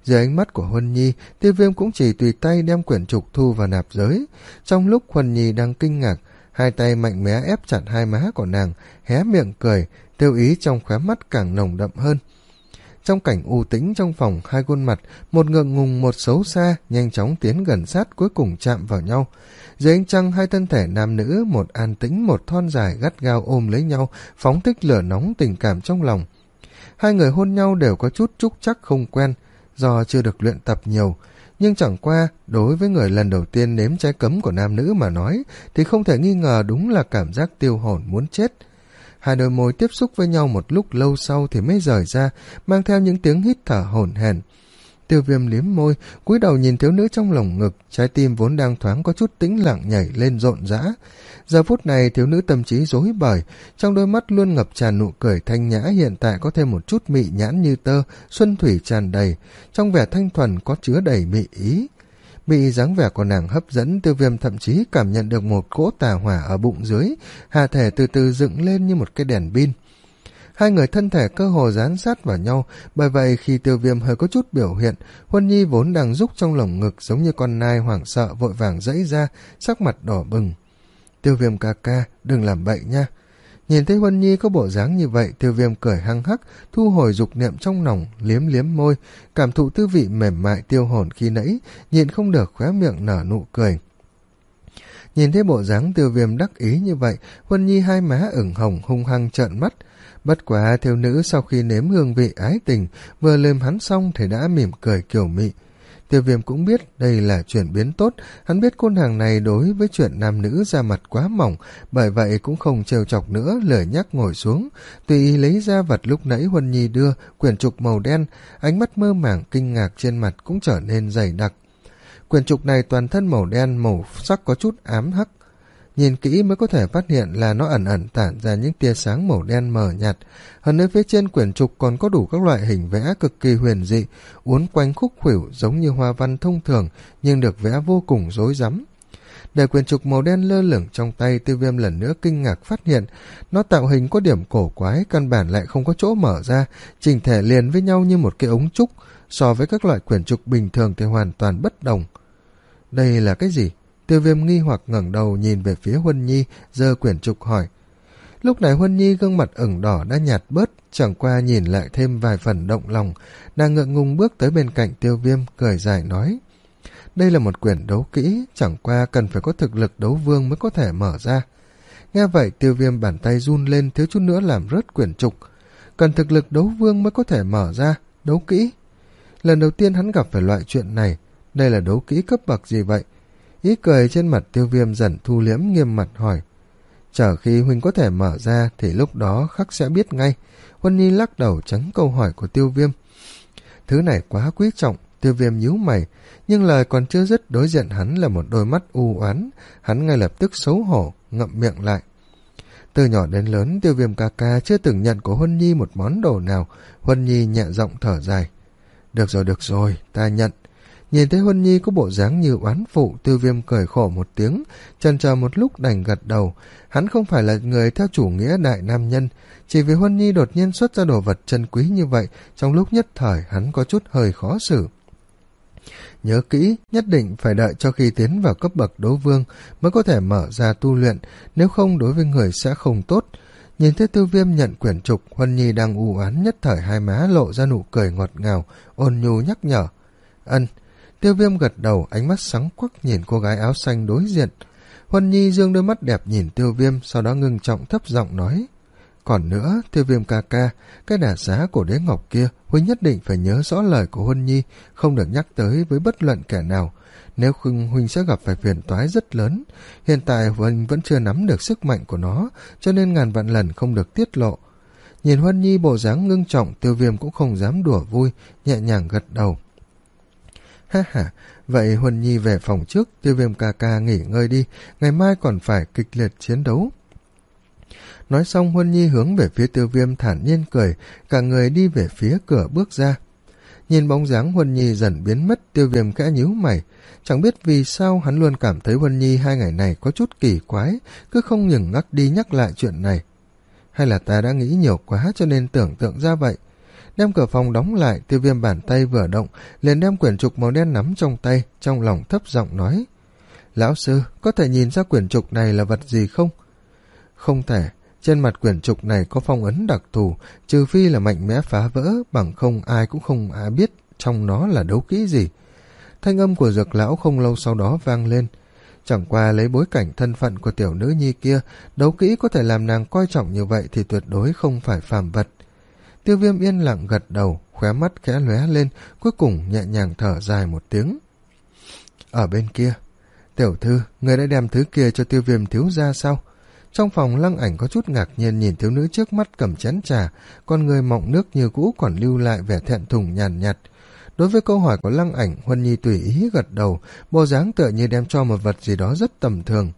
Dưới ánh mắt của Huân Nhi, Tiêu Viêm cũng chỉ tùy tay đem quyển trục thu vào nạp giới. Trong lúc Huân Nhi đang kinh ngạc, hai tay mạnh mẽ ép chặt hai má của nàng, hé miệng cười, tiêu ý trong khóe mắt càng nồng đậm hơn. Trong cảnh u tĩnh trong phòng, hai khuôn mặt, một ngượng ngùng một xấu xa, nhanh chóng tiến gần sát, cuối cùng chạm vào nhau. Dưới ánh trăng, hai thân thể nam nữ, một an tĩnh một thon dài gắt gao ôm lấy nhau, phóng thích lửa nóng tình cảm trong lòng. Hai người hôn nhau đều có chút trúc chắc không quen, do chưa được luyện tập nhiều. Nhưng chẳng qua, đối với người lần đầu tiên nếm trái cấm của nam nữ mà nói, thì không thể nghi ngờ đúng là cảm giác tiêu hồn muốn chết. Hai đôi môi tiếp xúc với nhau một lúc lâu sau thì mới rời ra, mang theo những tiếng hít thở hổn hển. Tiêu Viêm liếm môi, cúi đầu nhìn thiếu nữ trong lồng ngực, trái tim vốn đang thoáng có chút tĩnh lặng nhảy lên rộn rã. Giờ phút này thiếu nữ tâm trí rối bời, trong đôi mắt luôn ngập tràn nụ cười thanh nhã, hiện tại có thêm một chút mị nhãn như tơ, xuân thủy tràn đầy, trong vẻ thanh thuần có chứa đầy mị ý. Bị dáng vẻ của nàng hấp dẫn, Tiêu Viêm thậm chí cảm nhận được một cỗ tà hỏa ở bụng dưới, hà thể từ từ dựng lên như một cái đèn pin. Hai người thân thể cơ hồ dán sát vào nhau, bởi vậy khi Tiêu Viêm hơi có chút biểu hiện, Huân Nhi vốn đang rúc trong lồng ngực giống như con nai hoảng sợ vội vàng giãy ra, sắc mặt đỏ bừng. Tiêu Viêm ca ca, đừng làm bậy nha. Nhìn thấy Huân Nhi có bộ dáng như vậy, Tiêu Viêm cười hăng hắc, thu hồi dục niệm trong lòng, liếm liếm môi, cảm thụ tư vị mềm mại tiêu hồn khi nãy, nhịn không được khóe miệng nở nụ cười. Nhìn thấy bộ dáng Tiêu Viêm đắc ý như vậy, Huân Nhi hai má ửng hồng hung hăng trợn mắt. Bất quá thiếu nữ sau khi nếm hương vị ái tình, vừa lườm hắn xong thì đã mỉm cười kiều mị. Tiêu Viêm cũng biết đây là chuyển biến tốt, hắn biết cô nàng này đối với chuyện nam nữ ra mặt quá mỏng, bởi vậy cũng không trêu chọc nữa, lười nhắc ngồi xuống, tùy ý lấy ra vật lúc nãy Huân Nhi đưa, quyển trục màu đen, ánh mắt mơ màng kinh ngạc trên mặt cũng trở nên dày đặc. Quyển trục này toàn thân màu đen, màu sắc có chút ám hắc. Nhìn kỹ mới có thể phát hiện là nó ẩn ẩn tản ra những tia sáng màu đen mờ nhạt. Hơn nữa phía trên quyển trục còn có đủ các loại hình vẽ cực kỳ huyền dị, uốn quanh khúc khuỷu giống như hoa văn thông thường, nhưng được vẽ vô cùng rối rắm. Để quyển trục màu đen lơ lửng trong tay, Tiêu Viêm lần nữa kinh ngạc phát hiện, nó tạo hình có điểm cổ quái, căn bản lại không có chỗ mở ra, chỉnh thể liền với nhau như một cái ống trúc, so với các loại quyển trục bình thường thì hoàn toàn bất đồng. Đây là cái gì? Tiêu Viêm nghi hoặc ngẩng đầu nhìn về phía Huân Nhi, giơ quyển trục hỏi. Lúc này Huân Nhi gương mặt ửng đỏ đã nhạt bớt, chẳng qua nhìn lại thêm vài phần động lòng, nàng ngượng ngùng bước tới bên cạnh Tiêu Viêm, cười dài nói. Đây là một quyển đấu kỹ, chẳng qua cần phải có thực lực đấu vương mới có thể mở ra. Nghe vậy Tiêu Viêm bàn tay run lên, thiếu chút nữa làm rớt quyển trục. Cần thực lực đấu vương mới có thể mở ra, đấu kỹ. Lần đầu tiên hắn gặp phải loại chuyện này, đây là đấu kỹ cấp bậc gì vậy? Ý cười trên mặt Tiêu Viêm dần thu liễm, nghiêm mặt hỏi. Chờ khi huynh có thể mở ra thì lúc đó khắc sẽ biết ngay. Huân Nhi lắc đầu tránh câu hỏi của Tiêu Viêm. Thứ này quá quý trọng. Tiêu Viêm nhíu mày, nhưng lời còn chưa dứt, đối diện hắn là một đôi mắt u oán, hắn ngay lập tức xấu hổ, ngậm miệng lại. Từ nhỏ đến lớn, Tiêu Viêm ca ca chưa từng nhận của Huân Nhi một món đồ nào. Huân Nhi nhẹ giọng thở dài. Được rồi, được rồi, ta nhận. Nhìn thấy Huân Nhi có bộ dáng như oán phụ, Tiêu Viêm cười khổ một tiếng, chần chờ một lúc đành gật đầu. Hắn không phải là người theo chủ nghĩa đại nam nhân, chỉ vì Huân Nhi đột nhiên xuất ra đồ vật chân quý như vậy, trong lúc nhất thời hắn có chút hơi khó xử. Nhớ kỹ, nhất định phải đợi cho khi tiến vào cấp bậc đấu vương mới có thể mở ra tu luyện, nếu không đối với người sẽ không tốt. Nhìn thấy Tiêu Viêm nhận quyển trục, Huân Nhi đang u oán, nhất thời hai má lộ ra nụ cười ngọt ngào, ôn nhu nhắc nhở. Ân. Tiêu Viêm gật đầu, ánh mắt sáng quắc nhìn cô gái áo xanh đối diện. Huân Nhi dương đôi mắt đẹp nhìn Tiêu Viêm, sau đó ngưng trọng thấp giọng nói. Còn nữa, Tiêu Viêm ca ca, cái đả giá của đế ngọc kia, huynh nhất định phải nhớ rõ lời của Huân Nhi, không được nhắc tới với bất luận kẻ nào. Nếu không, huynh sẽ gặp phải phiền toái rất lớn. Hiện tại huynh vẫn chưa nắm được sức mạnh của nó, cho nên ngàn vạn lần không được tiết lộ. Nhìn Huân Nhi bộ dáng ngưng trọng, Tiêu Viêm cũng không dám đùa vui, nhẹ nhàng gật đầu. Ha ha, vậy Huân Nhi về phòng trước, Tiêu Viêm ca ca nghỉ ngơi đi, ngày mai còn phải kịch liệt chiến đấu. Nói xong Huân Nhi hướng về phía Tiêu Viêm thản nhiên cười, cả người đi về phía cửa bước ra. Nhìn bóng dáng Huân Nhi dần biến mất, Tiêu Viêm khẽ nhíu mày, chẳng biết vì sao hắn luôn cảm thấy Huân Nhi hai ngày này có chút kỳ quái, cứ không ngừng ngắc đi nhắc lại chuyện này. Hay là ta đã nghĩ nhiều quá cho nên tưởng tượng ra vậy. Đem cửa phòng đóng lại, Tiêu Viêm bàn tay vừa động, liền đem quyển trục màu đen nắm trong tay, trong lòng thấp giọng nói: Lão sư, có thể nhìn ra quyển trục này là vật gì không? Không thể, trên mặt quyển trục này có phong ấn đặc thù, trừ phi là mạnh mẽ phá vỡ, bằng không ai cũng không ai biết trong nó là đấu kỹ gì. Thanh âm của Dược lão không lâu sau đó vang lên. Chẳng qua lấy bối cảnh thân phận của tiểu nữ nhi kia, đấu kỹ có thể làm nàng coi trọng như vậy thì tuyệt đối không phải phàm vật. Tiêu Viêm yên lặng gật đầu, khóe mắt khẽ lóe lên, cuối cùng nhẹ nhàng thở dài một tiếng. Ở bên kia, tiểu thư, người đã đem thứ kia cho Tiêu Viêm thiếu gia sao? Trong phòng Lăng Ảnh có chút ngạc nhiên nhìn thiếu nữ trước mắt cầm chén trà, con người mọng nước như cũ còn lưu lại vẻ thẹn thùng nhàn nhạt, nhạt. Đối với câu hỏi của Lăng Ảnh, Huân Nhi tùy ý gật đầu, bộ dáng tựa như đem cho một vật gì đó rất tầm thường.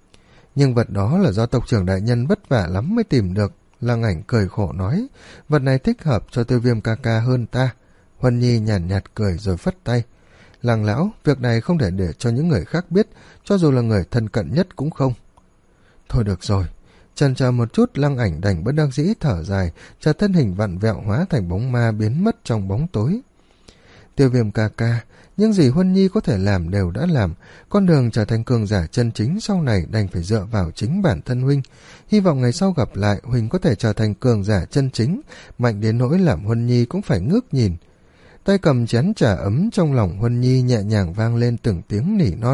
Nhưng vật đó là do tộc trưởng đại nhân vất vả lắm mới tìm được. Lăng Ảnh cười khổ nói, vật này thích hợp cho Tiêu Viêm ca ca hơn ta. Huân Nhi nhàn nhạt, nhạt cười rồi phất tay. Lăng lão, việc này không thể để cho những người khác biết, cho dù là người thân cận nhất cũng không. Thôi được rồi. Chần chờ một chút, Lăng Ảnh đành bất đắc dĩ thở dài, cho thân hình vặn vẹo hóa thành bóng ma biến mất trong bóng tối. Tiêu Viêm ca ca, những gì Huân Nhi có thể làm đều đã làm, con đường trở thành cường giả chân chính sau này đành phải dựa vào chính bản thân huynh. Hy vọng ngày sau gặp lại, huynh có thể trở thành cường giả chân chính, mạnh đến nỗi làm Huân Nhi cũng phải ngước nhìn. Tay cầm chén trà ấm, trong lòng Huân Nhi nhẹ nhàng vang lên từng tiếng nỉ non.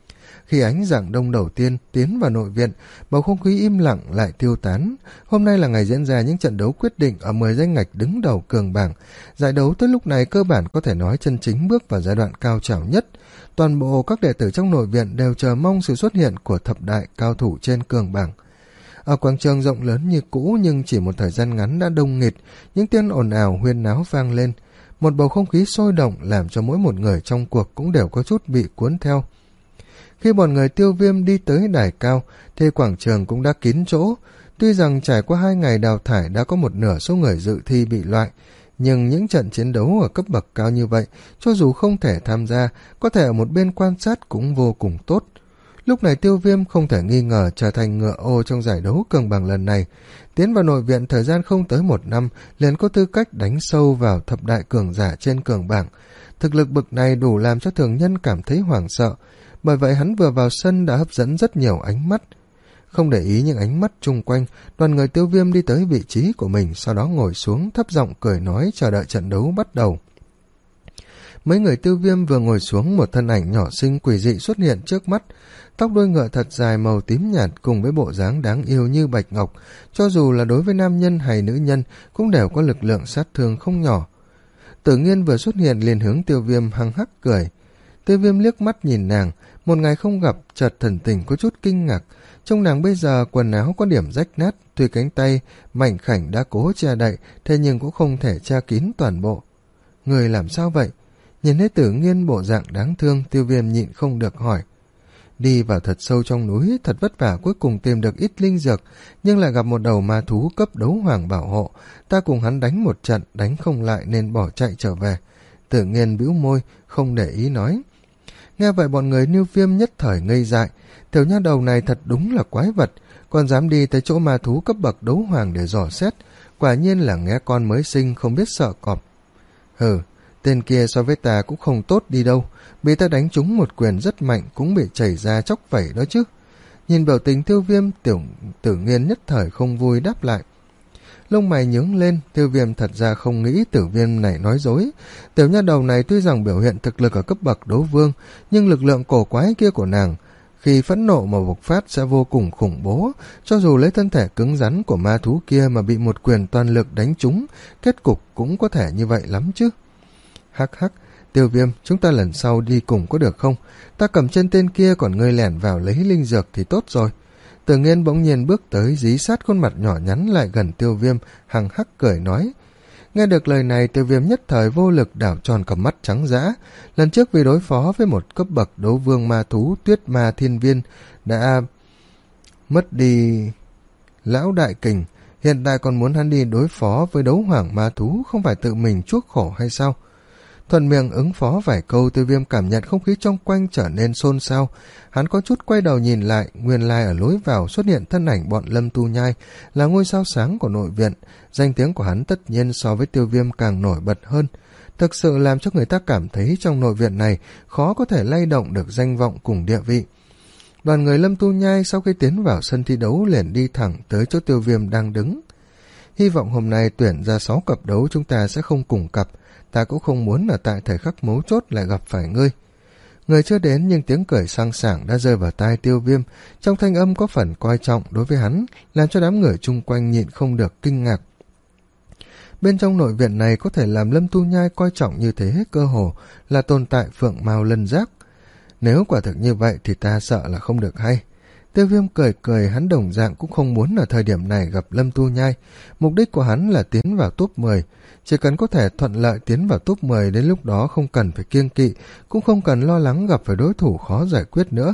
Khi ánh dạng đông đầu tiên tiến vào nội viện, bầu không khí im lặng lại tiêu tán. Hôm nay là ngày diễn ra những trận đấu quyết định ở mười danh ngạch đứng đầu cường bảng. Giải đấu tới lúc này cơ bản có thể nói chân chính bước vào giai đoạn cao trào nhất. Toàn bộ các đệ tử trong nội viện đều chờ mong sự xuất hiện của thập đại cao thủ trên cường bảng. Ở quảng trường rộng lớn như cũ, nhưng chỉ một thời gian ngắn đã đông nghịt, những tiếng ồn ào huyên náo vang lên. Một bầu không khí sôi động làm cho mỗi một người trong cuộc cũng đều có chút bị cuốn theo. Khi bọn người Tiêu Viêm đi tới đài cao, thì quảng trường cũng đã kín chỗ. Tuy rằng trải qua hai ngày đào thải đã có một nửa số người dự thi bị loại, nhưng những trận chiến đấu ở cấp bậc cao như vậy, cho dù không thể tham gia, có thể ở một bên quan sát cũng vô cùng tốt. Lúc này Tiêu Viêm không thể nghi ngờ trở thành ngựa ô trong giải đấu cường bảng lần này. Tiến vào nội viện thời gian không tới một năm, liền có tư cách đánh sâu vào thập đại cường giả trên cường bảng. Thực lực bậc này đủ làm cho thường nhân cảm thấy hoảng sợ. Bởi vậy hắn vừa vào sân đã hấp dẫn rất nhiều ánh mắt. Không để ý những ánh mắt chung quanh, đoàn người Tiêu Viêm đi tới vị trí của mình, sau đó ngồi xuống thấp giọng cười nói chờ đợi trận đấu bắt đầu. Mấy người Tiêu Viêm vừa ngồi xuống, một thân ảnh nhỏ xinh quỷ dị xuất hiện trước mắt. Tóc đuôi ngựa thật dài màu tím nhạt cùng với bộ dáng đáng yêu như bạch ngọc, cho dù là đối với nam nhân hay nữ nhân cũng đều có lực lượng sát thương không nhỏ. Tử Nghiên vừa xuất hiện liền hướng Tiêu Viêm hăng hắc cười. Tiêu Viêm liếc mắt nhìn nàng, một ngày không gặp, chợt thần tình có chút kinh ngạc. Trong nàng bây giờ quần áo có điểm rách nát, tuy cánh tay mảnh khảnh đã cố che đậy, thế nhưng cũng không thể che kín toàn bộ. Người làm sao vậy? Nhìn thấy Tử Nghiên bộ dạng đáng thương, Tiêu Viêm nhịn không được hỏi. Đi vào thật sâu trong núi, thật vất vả cuối cùng tìm được ít linh dược, nhưng lại gặp một đầu ma thú cấp đấu hoàng bảo hộ. Ta cùng hắn đánh một trận, đánh không lại nên bỏ chạy trở về. Tử Nghiên bĩu môi, không để ý nói. Nghe vậy bọn người Niêu Viêm nhất thời ngây dại. Tiểu nha đầu này thật đúng là quái vật, còn dám đi tới chỗ ma thú cấp bậc đấu hoàng để dò xét. Quả nhiên là nghe con mới sinh không biết sợ cọp. Hừ, tên kia so với ta cũng không tốt đi đâu, bị ta đánh trúng một quyền rất mạnh cũng bị chảy ra chóc vẩy đó chứ. Nhìn biểu tình Tiêu Viêm, tiểu Tử Nghiên nhất thời không vui đáp lại. Lông mày nhướng lên, Tiêu Viêm thật ra không nghĩ Tử Viêm này nói dối. Tiểu nha đầu này tuy rằng biểu hiện thực lực ở cấp bậc đấu vương, nhưng lực lượng cổ quái kia của nàng, khi phẫn nộ mà bộc phát sẽ vô cùng khủng bố. Cho dù lấy thân thể cứng rắn của ma thú kia mà bị một quyền toàn lực đánh trúng, kết cục cũng có thể như vậy lắm chứ. Hắc hắc, Tiêu Viêm, chúng ta lần sau đi cùng có được không? Ta cầm chân tên kia, còn ngươi lẻn vào lấy linh dược thì tốt rồi. Tử Nghiên bỗng nhiên bước tới, dí sát khuôn mặt nhỏ nhắn lại gần Tiêu Viêm, hằng hắc cười nói. Nghe được lời này, Tiêu Viêm nhất thời vô lực đảo tròn cặp mắt trắng dã. Lần trước vì đối phó với một cấp bậc đấu vương ma thú Tuyết Ma Thiên Viên đã mất đi lão đại kình, hiện tại còn muốn hắn đi đối phó với đấu hoàng ma thú, không phải tự mình chuốc khổ hay sao? Thuận miệng ứng phó vài câu, Tiêu Viêm cảm nhận không khí trong quanh trở nên xôn xao. Hắn có chút quay đầu nhìn lại, nguyên lai ở lối vào xuất hiện thân ảnh bọn Lâm Tu Nhai, là ngôi sao sáng của nội viện. Danh tiếng của hắn tất nhiên so với Tiêu Viêm càng nổi bật hơn, thực sự làm cho người ta cảm thấy trong nội viện này khó có thể lay động được danh vọng cùng địa vị. Đoàn người Lâm Tu Nhai sau khi tiến vào sân thi đấu liền đi thẳng tới chỗ Tiêu Viêm đang đứng. Hy vọng hôm nay tuyển ra sáu cặp đấu chúng ta sẽ không cùng cặp, ta cũng không muốn ở tại thời khắc mấu chốt lại gặp phải ngươi. Người chưa đến nhưng tiếng cười sang sảng đã rơi vào tai Tiêu Viêm, trong thanh âm có phần coi trọng đối với hắn, làm cho đám người chung quanh nhịn không được kinh ngạc. Bên trong nội viện này có thể làm Lâm Tu Nhai coi trọng như thế, cơ hồ là tồn tại phượng mao lân giác. Nếu quả thực như vậy thì ta sợ là không được hay. Tiêu Viêm cười cười, hắn đồng dạng cũng không muốn ở thời điểm này gặp Lâm Tu Nhai. Mục đích của hắn là tiến vào top mười. Chỉ cần có thể thuận lợi tiến vào top mười, đến lúc đó không cần phải kiêng kỵ, cũng không cần lo lắng gặp phải đối thủ khó giải quyết nữa.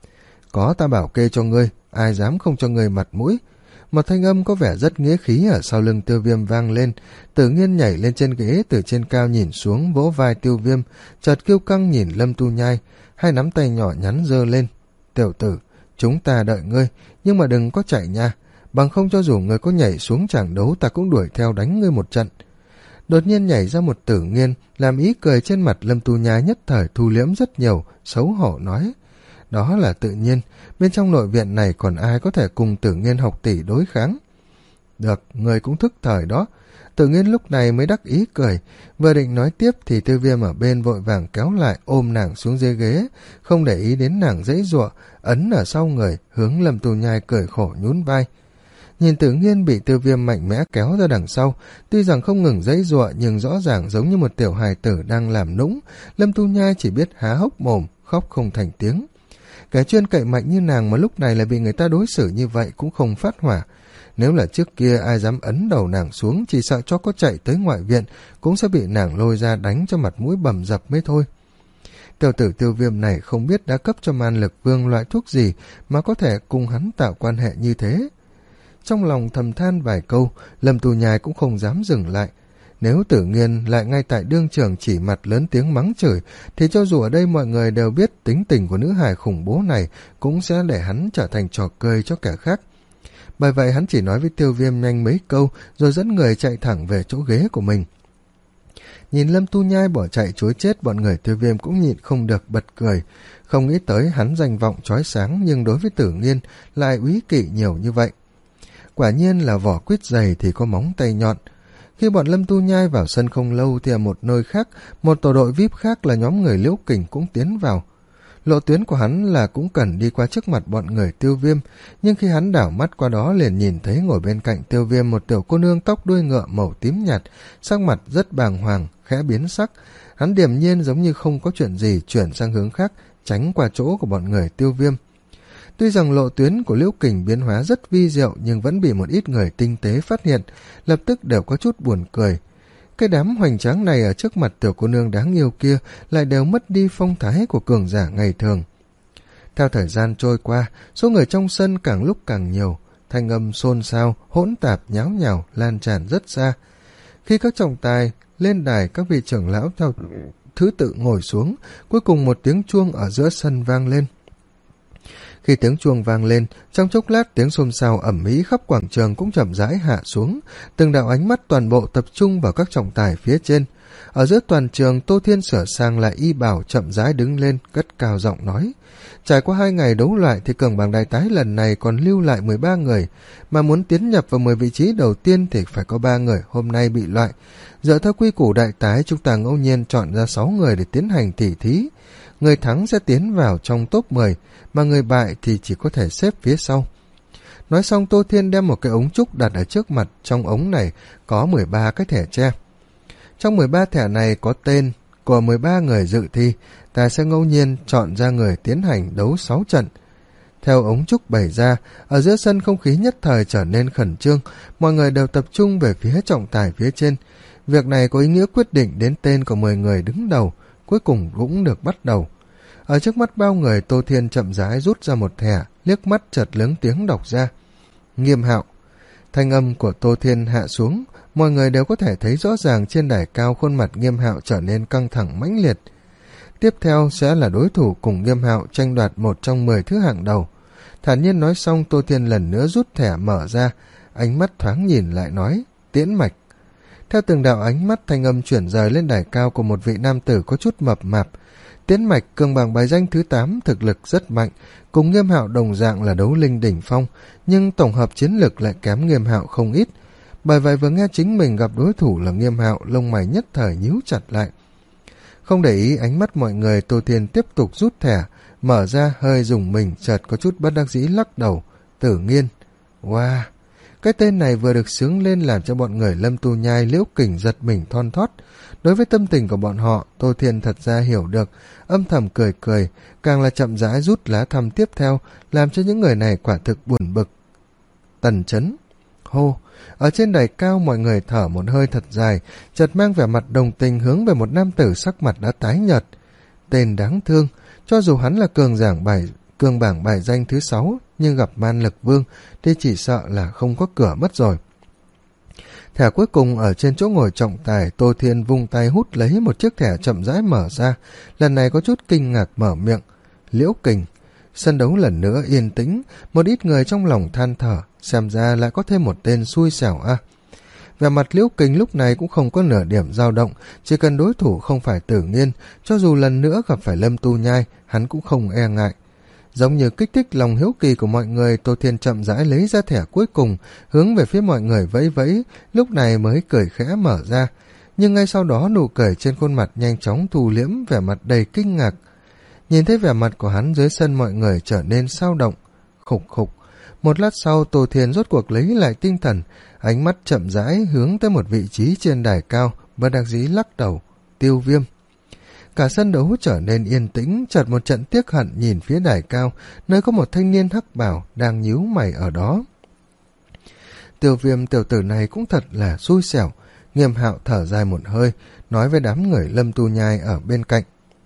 Có ta bảo kê cho ngươi, ai dám không cho ngươi mặt mũi. Một thanh âm có vẻ rất nghĩa khí ở sau lưng Tiêu Viêm vang lên. Tử Nghiên nhảy lên trên ghế, từ trên cao nhìn xuống, vỗ vai Tiêu Viêm, chợt kiêu căng nhìn Lâm Tu Nhai, hai nắm tay nhỏ nhắn giơ lên. Tiểu tử, chúng ta đợi ngươi, nhưng mà đừng có chạy nha, bằng không cho dù ngươi có nhảy xuống tràng đấu ta cũng đuổi theo đánh ngươi một trận. Đột nhiên nhảy ra một Tử Nghiên, làm ý cười trên mặt Lâm Tu Nhai nhất thời thu liễm rất nhiều, xấu hổ nói. Đó là tự nhiên, bên trong nội viện này còn ai có thể cùng Tử Nghiên học tỷ đối kháng. Được, người cũng thức thời đó. Tử Nghiên lúc này mới đắc ý cười, vừa định nói tiếp thì Tiêu Viêm ở bên vội vàng kéo lại ôm nàng xuống dưới ghế, không để ý đến nàng giãy giụa, ấn ở sau người, hướng Lâm Tu Nhai cười khổ nhún vai. Nhìn Tử Nghiên bị Tiêu Viêm mạnh mẽ kéo ra đằng sau, tuy rằng không ngừng giãy giụa nhưng rõ ràng giống như một tiểu hài tử đang làm nũng, Lâm Tu Nhai chỉ biết há hốc mồm, khóc không thành tiếng. Kẻ chuyên cậy mạnh như nàng mà lúc này lại bị người ta đối xử như vậy cũng không phát hỏa. Nếu là trước kia ai dám ấn đầu nàng xuống, chỉ sợ cho có chạy tới ngoại viện cũng sẽ bị nàng lôi ra đánh cho mặt mũi bầm dập mới thôi. Tiểu tử Tiêu Viêm này không biết đã cấp cho Man Lực Vương loại thuốc gì mà có thể cùng hắn tạo quan hệ như thế. Trong lòng thầm than vài câu, Lâm Tu Nhai cũng không dám dừng lại. Nếu Tử Nghiên lại ngay tại đương trường chỉ mặt lớn tiếng mắng chửi, thì cho dù ở đây mọi người đều biết tính tình của nữ hài khủng bố này cũng sẽ để hắn trở thành trò cười cho kẻ khác. Bởi vậy hắn chỉ nói với Tiêu Viêm nhanh mấy câu rồi dẫn người chạy thẳng về chỗ ghế của mình. Nhìn Lâm Tu Nhai bỏ chạy chối chết, bọn người Tiêu Viêm cũng nhịn không được bật cười. Không nghĩ tới hắn danh vọng chói sáng nhưng đối với Tử Nghiên lại úy kỵ nhiều như vậy. Quả nhiên là vỏ quýt dày thì có móng tay nhọn. Khi bọn Lâm Tu Nhai vào sân không lâu thì ở một nơi khác, một tổ đội vi ai pi khác là nhóm người Liễu Kình cũng tiến vào. Lộ tuyến của hắn là cũng cần đi qua trước mặt bọn người Tiêu Viêm, nhưng khi hắn đảo mắt qua đó liền nhìn thấy ngồi bên cạnh Tiêu Viêm một tiểu cô nương tóc đuôi ngựa màu tím nhạt, sắc mặt rất bàng hoàng, khẽ biến sắc. Hắn điềm nhiên giống như không có chuyện gì chuyển sang hướng khác, tránh qua chỗ của bọn người Tiêu Viêm. Tuy rằng lộ tuyến của Liễu Kình biến hóa rất vi diệu nhưng vẫn bị một ít người tinh tế phát hiện, lập tức đều có chút buồn cười. Cái đám hoành tráng này ở trước mặt tiểu cô nương đáng yêu kia lại đều mất đi phong thái của cường giả ngày thường. Theo thời gian trôi qua, số người trong sân càng lúc càng nhiều, thanh âm xôn xao, hỗn tạp, nháo nhào, lan tràn rất xa. Khi các trọng tài lên đài, các vị trưởng lão theo thứ tự ngồi xuống, cuối cùng một tiếng chuông ở giữa sân vang lên. Khi tiếng chuông vang lên, trong chốc lát tiếng xôn xao ầm ĩ khắp quảng trường cũng chậm rãi hạ xuống, từng đạo ánh mắt toàn bộ tập trung vào các trọng tài phía trên. Ở giữa toàn trường, Tô Thiên sửa sang lại y bào chậm rãi đứng lên, cất cao giọng nói: trải qua hai ngày đấu loại thì cường bảng đại tái lần này còn lưu lại mười ba người, mà muốn tiến nhập vào mười vị trí đầu tiên thì phải có ba người hôm nay bị loại. Dựa theo quy củ đại tái, chúng ta ngẫu nhiên chọn ra sáu người để tiến hành tỉ thí. Người thắng sẽ tiến vào trong top mười, mà người bại thì chỉ có thể xếp phía sau. Nói xong, Tô Thiên đem một cái ống trúc đặt ở trước mặt, trong ống này có mười ba cái thẻ tre. Trong mười ba thẻ này có tên của mười ba người dự thi, ta sẽ ngẫu nhiên chọn ra người tiến hành đấu sáu trận. Theo ống trúc bày ra, ở giữa sân không khí nhất thời trở nên khẩn trương, mọi người đều tập trung về phía trọng tài phía trên. Việc này có ý nghĩa quyết định đến tên của mười người đứng đầu, cuối cùng cũng được bắt đầu. Ở trước mắt bao người, Tô Thiên chậm rãi rút ra một thẻ, liếc mắt chợt lớn tiếng đọc ra: Nghiêm Hạo. Thanh âm của Tô Thiên hạ xuống, mọi người đều có thể thấy rõ ràng trên đài cao khuôn mặt Nghiêm Hạo trở nên căng thẳng mãnh liệt. Tiếp theo sẽ là đối thủ cùng Nghiêm Hạo tranh đoạt một trong mười thứ hạng đầu. Thản nhiên nói xong, Tô Thiên lần nữa rút thẻ mở ra, ánh mắt thoáng nhìn lại nói, tiễn mạch. Theo từng đạo ánh mắt, thanh âm chuyển rời lên đài cao của một vị nam tử có chút mập mạp. Tiễn mạch cường bảng bài danh thứ tám, thực lực rất mạnh, cùng Nghiêm Hạo đồng dạng là đấu linh đỉnh phong, nhưng tổng hợp chiến lực lại kém Nghiêm Hạo không ít. Bởi vậy vừa nghe chính mình gặp đối thủ là Nghiêm Hạo, lông mày nhất thời nhíu chặt lại. Không để ý ánh mắt mọi người, Tô Thiên tiếp tục rút thẻ, mở ra hơi dùng mình, chợt có chút bất đắc dĩ lắc đầu. Tử Nghiên. Wow! Cái tên này vừa được xướng lên làm cho bọn người Lâm Tu Nhai, Liễu Kình giật mình thon thót. Đối với tâm tình của bọn họ, Tô Thiên thật ra hiểu được, âm thầm cười cười, càng là chậm rãi rút lá thăm tiếp theo, làm cho những người này quả thực buồn bực. Tần Chấn. Hô! Ở trên đài cao mọi người thở một hơi thật dài, chợt mang vẻ mặt đồng tình hướng về một nam tử sắc mặt đã tái nhợt. Tên đáng thương, cho dù hắn là cường giảng bài cường bảng bài danh thứ sáu, nhưng gặp Man Lực Vương thì chỉ sợ là không có cửa mất rồi. Thẻ cuối cùng ở trên chỗ ngồi trọng tài, Tô Thiên vung tay hút lấy một chiếc thẻ chậm rãi mở ra, lần này có chút kinh ngạc mở miệng. Liễu Kình. Sân đấu lần nữa yên tĩnh, một ít người trong lòng than thở, xem ra lại có thêm một tên xui xẻo a. À. Về mặt Liễu Kình lúc này cũng không có nửa điểm dao động, chỉ cần đối thủ không phải Tử Nghiên, cho dù lần nữa gặp phải Lâm Tu Nhai, hắn cũng không e ngại. Giống như kích thích lòng hiếu kỳ của mọi người, Tô Thiên chậm rãi lấy ra thẻ cuối cùng, hướng về phía mọi người vẫy vẫy, lúc này mới cười khẽ mở ra. Nhưng ngay sau đó nụ cười trên khuôn mặt nhanh chóng thu liễm, vẻ mặt đầy kinh ngạc. Nhìn thấy vẻ mặt của hắn dưới sân, mọi người trở nên xao động. Khục khục. Một lát sau, Tô Thiên rốt cuộc lấy lại tinh thần, ánh mắt chậm rãi hướng tới một vị trí trên đài cao, bất đắc dĩ lắc đầu. Tiêu Viêm. Cả sân đấu trở nên yên tĩnh, chợt một trận tiếc hận nhìn phía đài cao, nơi có một thanh niên hắc bào đang nhíu mày ở đó. Tiêu Viêm tiểu tử này cũng thật là xui xẻo. Nghiêm Hạo thở dài một hơi, nói với đám người Lâm Tu Nhai ở bên cạnh.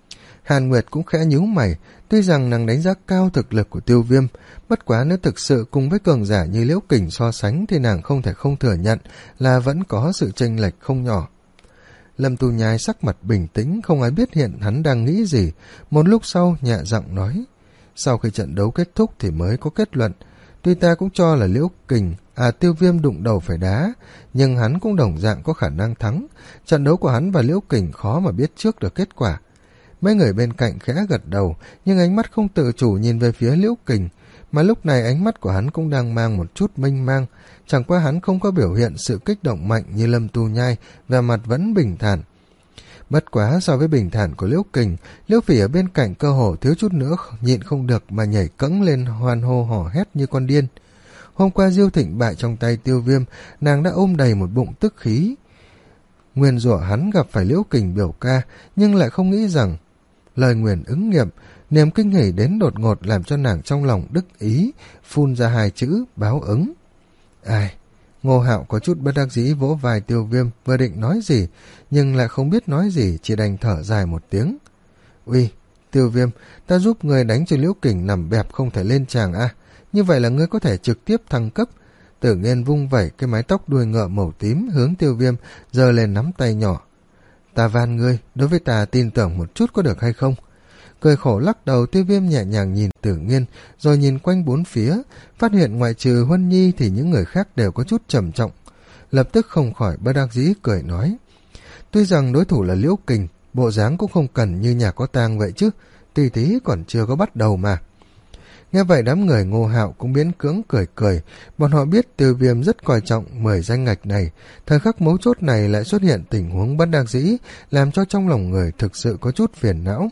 Hàn Nguyệt cũng khẽ nhíu mày, tuy rằng nàng đánh giá cao thực lực của Tiêu Viêm, bất quá nếu thực sự cùng với cường giả như Liễu Kình so sánh thì nàng không thể không thừa nhận là vẫn có sự chênh lệch không nhỏ. Lâm Tu Nhai sắc mặt bình tĩnh, không ai biết hiện hắn đang nghĩ gì. Một lúc sau nhẹ giọng nói, sau khi trận đấu kết thúc thì mới có kết luận. Tuy ta cũng cho là Liễu Kình, à Tiêu Viêm đụng đầu phải đá, nhưng hắn cũng đồng dạng có khả năng thắng. Trận đấu của hắn và Liễu Kình khó mà biết trước được kết quả. Mấy người bên cạnh khẽ gật đầu, nhưng ánh mắt không tự chủ nhìn về phía Liễu Kình, mà lúc này ánh mắt của hắn cũng đang mang một chút mênh mang. Chẳng qua hắn không có biểu hiện sự kích động mạnh như Lâm Tu Nhai, và mặt vẫn bình thản. Bất quá so với bình thản của Liễu Kình, Liễu Phỉ ở bên cạnh cơ hồ thiếu chút nữa nhịn không được mà nhảy cẫng lên hoan hô hò hét như con điên. Hôm qua Diêu Thịnh bại trong tay Tiêu Viêm, nàng đã ôm đầy một bụng tức khí. Nguyên rủa hắn gặp phải Liễu Kình biểu ca, nhưng lại không nghĩ rằng lời nguyền ứng nghiệm, niềm kinh hỉ đến đột ngột làm cho nàng trong lòng đắc ý, phun ra hai chữ báo ứng. Ai? Ngô Hạo có chút bất đắc dĩ vỗ vai Tiêu Viêm, vừa định nói gì, nhưng lại không biết nói gì, chỉ đành thở dài một tiếng. Uy, Tiêu Viêm, ta giúp người đánh cho Liễu Kình nằm bẹp không thể lên tràng à? Như vậy là ngươi có thể trực tiếp thăng cấp. Tử Nghiên vung vẩy cái mái tóc đuôi ngựa màu tím hướng Tiêu Viêm, giơ lên nắm tay nhỏ. Ta van ngươi, đối với ta tin tưởng một chút có được hay không? Cười khổ lắc đầu, Tiêu Viêm nhẹ nhàng nhìn Tử Nghiên, rồi nhìn quanh bốn phía, phát hiện ngoại trừ Huân Nhi thì những người khác đều có chút trầm trọng. Lập tức không khỏi bất đắc dĩ cười nói. Tuy rằng đối thủ là Liễu Kình, bộ dáng cũng không cần như nhà có tang vậy chứ, tỷ tí còn chưa có bắt đầu mà. Nghe vậy đám người Ngô Hạo cũng biến cưỡng cười cười, bọn họ biết Tiêu Viêm rất coi trọng mười danh ngạch này, thời khắc mấu chốt này lại xuất hiện tình huống bất đắc dĩ, làm cho trong lòng người thực sự có chút phiền não.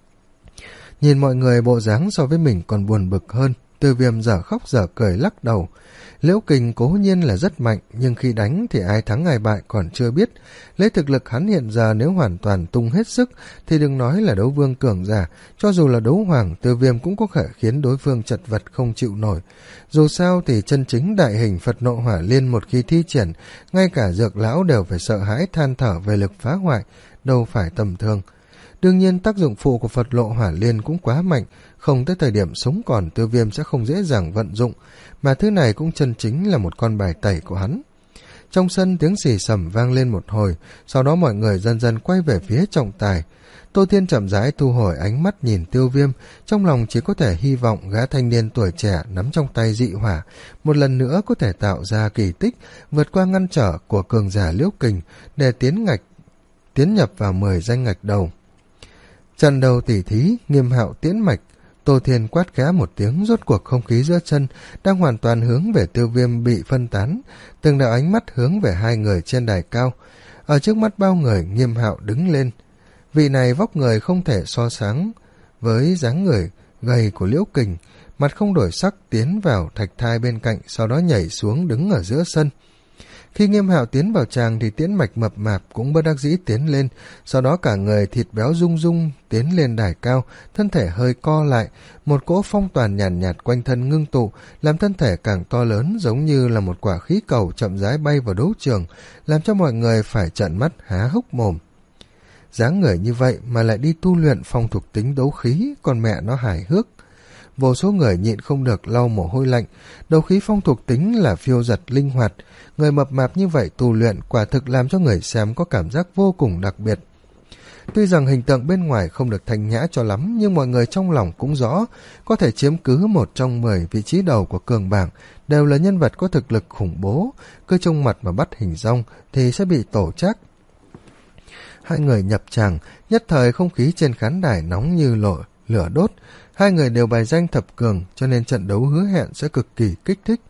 Nhìn mọi người bộ dáng so với mình còn buồn bực hơn, Tiêu Viêm dở khóc dở cười lắc đầu. Liễu Kình cố nhiên là rất mạnh, nhưng khi đánh thì ai thắng ai bại còn chưa biết. Lấy thực lực hắn hiện giờ nếu hoàn toàn tung hết sức thì đừng nói là đấu vương cường giả, cho dù là đấu hoàng, Tiêu Viêm cũng có thể khiến đối phương chật vật không chịu nổi. Dù sao thì chân chính đại hình Phật Nộ Hỏa Liên một khi thi triển, ngay cả dược lão đều phải sợ hãi than thở về lực phá hoại, đâu phải tầm thường. Đương nhiên tác dụng phụ của Phật Lộ Hỏa Liên cũng quá mạnh, không tới thời điểm sống còn Tiêu Viêm sẽ không dễ dàng vận dụng, mà thứ này cũng chân chính là một con bài tẩy của hắn. Trong sân tiếng xì xầm vang lên một hồi, sau đó mọi người dần dần quay về phía trọng tài. Tô Thiên chậm rãi thu hồi ánh mắt nhìn Tiêu Viêm, trong lòng chỉ có thể hy vọng gã thanh niên tuổi trẻ nắm trong tay dị hỏa một lần nữa có thể tạo ra kỳ tích, vượt qua ngăn trở của cường giả Liễu Kình để tiến ngạch tiến nhập vào mười danh ngạch đầu. Trận đầu tỉ thí, Nghiêm Hạo tiễn mạch. Tô Thiên quát khẽ một tiếng, rốt cuộc không khí giữa chân đang hoàn toàn hướng về Tiêu Viêm bị phân tán, từng đạo ánh mắt hướng về hai người trên đài cao. Ở trước mắt bao người, Nghiêm Hạo đứng lên. Vị này vóc người không thể so sánh với dáng người gầy của Liễu Kình, mặt không đổi sắc tiến vào thạch thai bên cạnh, sau đó nhảy xuống đứng ở giữa sân. Khi Nghiêm Hạo tiến vào tràng thì Tiễn Mạch mập mạp cũng bất đắc dĩ tiến lên, sau đó cả người thịt béo rung rung tiến lên đài cao, thân thể hơi co lại, một cỗ phong toàn nhàn nhạt, nhạt quanh thân ngưng tụ, làm thân thể càng to lớn, giống như là một quả khí cầu chậm rãi bay vào đấu trường, làm cho mọi người phải trợn mắt há hốc mồm. Dáng người như vậy mà lại đi tu luyện phong thuộc tính đấu khí, còn mẹ nó hài hước. Vô số người nhịn không được lau mồ hôi lạnh. Đấu khí phong thuộc tính là phiêu giật linh hoạt, người mập mạp như vậy tu luyện quả thực làm cho người xem có cảm giác vô cùng đặc biệt. Tuy rằng hình tượng bên ngoài không được thanh nhã cho lắm, nhưng mọi người trong lòng cũng rõ, có thể chiếm cứ một trong mười vị trí đầu của cường bảng đều là nhân vật có thực lực khủng bố, cứ trông mặt mà bắt hình dong thì sẽ bị tổ trác. Hai người nhập tràng, nhất thời không khí trên khán đài nóng như lộ lửa đốt. Hai người đều bài danh thập cường, cho nên trận đấu hứa hẹn sẽ cực kỳ kích thích.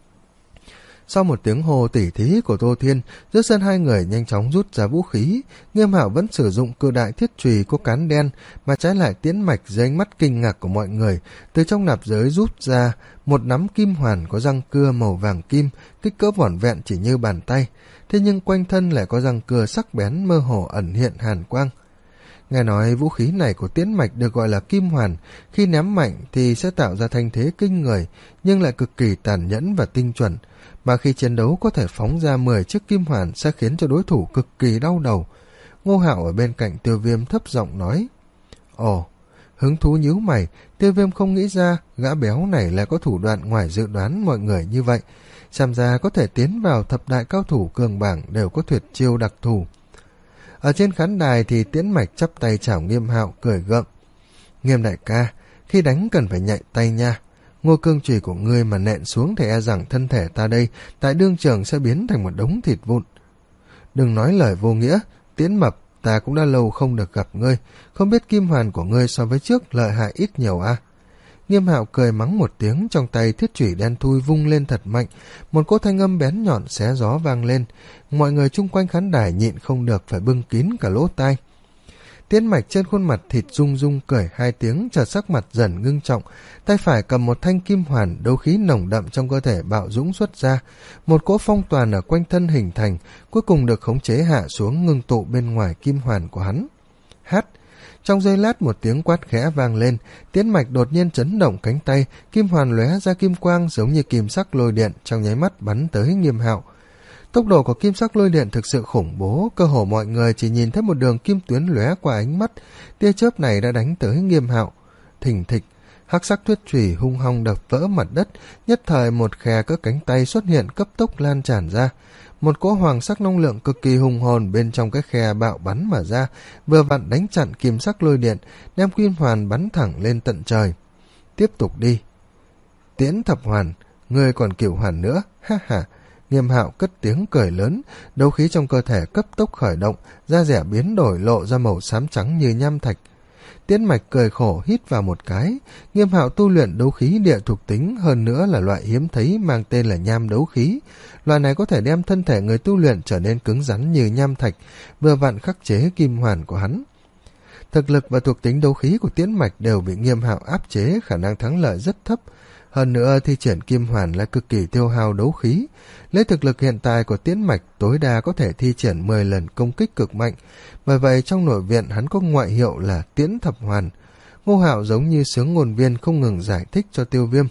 Sau một tiếng hô tỉ thí của Tô Thiên, giữa sân hai người nhanh chóng rút ra vũ khí. Nghiêm Hạo vẫn sử dụng cự đại thiết chùy có cán đen, mà trái lại Tiễn Mạch dưới ánh mắt kinh ngạc của mọi người, từ trong nạp giới rút ra một nắm kim hoàn có răng cưa màu vàng kim, kích cỡ vỏn vẹn chỉ như bàn tay, thế nhưng quanh thân lại có răng cưa sắc bén mơ hồ ẩn hiện hàn quang. Nghe nói vũ khí này của Tiễn Mạch được gọi là kim hoàn, khi ném mạnh thì sẽ tạo ra thanh thế kinh người, nhưng lại cực kỳ tàn nhẫn và tinh chuẩn, mà khi chiến đấu có thể phóng ra mười chiếc kim hoàn sẽ khiến cho đối thủ cực kỳ đau đầu. Ngô Hạo ở bên cạnh Tiêu Viêm thấp giọng nói. Ồ, hứng thú nhíu mày, Tiêu Viêm không nghĩ ra gã béo này lại có thủ đoạn ngoài dự đoán mọi người như vậy. Xem ra có thể tiến vào thập đại cao thủ cường bảng đều có tuyệt chiêu đặc thù. Ở trên khán đài thì Tiễn Mạch chắp tay chào Nghiêm Hạo cười gượng. Nghiêm đại ca, khi đánh cần phải nhạy tay nha. Ngô cương chùy của ngươi mà nện xuống thì e rằng thân thể ta đây tại đương trường sẽ biến thành một đống thịt vụn. Đừng nói lời vô nghĩa, Tiễn Mập, ta cũng đã lâu không được gặp ngươi, không biết kim hoàn của ngươi so với trước lợi hại ít nhiều à. Nghiêm Hạo cười mắng một tiếng, trong tay thiết chủy đen thui vung lên thật mạnh, một cỗ thanh âm bén nhọn xé gió vang lên, mọi người chung quanh khán đài nhịn không được phải bưng kín cả lỗ tai. Tiễn Mạch trên khuôn mặt thịt rung rung cười hai tiếng, chợt sắc mặt dần ngưng trọng, tay phải cầm một thanh kim hoàn, đấu khí nồng đậm trong cơ thể bạo dũng xuất ra, một cỗ phong toàn ở quanh thân hình thành, cuối cùng được khống chế hạ xuống ngưng tụ bên ngoài kim hoàn của hắn. Hát! Trong giây lát một tiếng quát khẽ vang lên, Tiễn Mạch đột nhiên chấn động cánh tay, kim hoàn lóe ra kim quang giống như kim sắc lôi điện, trong nháy mắt bắn tới Nghiêm Hạo. Tốc độ của kim sắc lôi điện thực sự khủng bố, cơ hồ mọi người chỉ nhìn thấy một đường kim tuyến lóe qua ánh mắt, tia chớp này đã đánh tới Nghiêm Hạo. Thình thịch, hắc sắc thuyết chùy hung hăng đập vỡ mặt đất, nhất thời một khe cỡ cánh tay xuất hiện cấp tốc lan tràn ra. Một cỗ hoàng sắc năng lượng cực kỳ hùng hồn bên trong cái khe bạo bắn mà ra, vừa vặn đánh chặn kim sắc lôi điện, đem kim hoàn bắn thẳng lên tận trời. Tiếp tục đi. Tiễn thập hoàn, ngươi còn cửu hoàn nữa, ha ha. Nghiêm Hạo cất tiếng cười lớn, đấu khí trong cơ thể cấp tốc khởi động, da dẻ biến đổi lộ ra màu xám trắng như nham thạch. Tiễn Mạch cười khổ hít vào một cái. Nghiêm Hạo tu luyện đấu khí địa thuộc tính, hơn nữa là loại hiếm thấy mang tên là nham đấu khí. Loại này có thể đem thân thể người tu luyện trở nên cứng rắn như nham thạch, vừa vặn khắc chế kim hoàn của hắn. Thực lực và thuộc tính đấu khí của Tiễn Mạch đều bị Nghiêm Hạo áp chế, khả năng thắng lợi rất thấp. Hơn nữa thi triển kim hoàn là cực kỳ tiêu hao đấu khí. Lấy thực lực hiện tại của Tiễn Mạch tối đa có thể thi triển mười lần công kích cực mạnh. Bởi vậy trong nội viện hắn có ngoại hiệu là Tiễn thập hoàn. Ngô Hạo giống như sướng ngôn viên không ngừng giải thích cho Tiêu Viêm.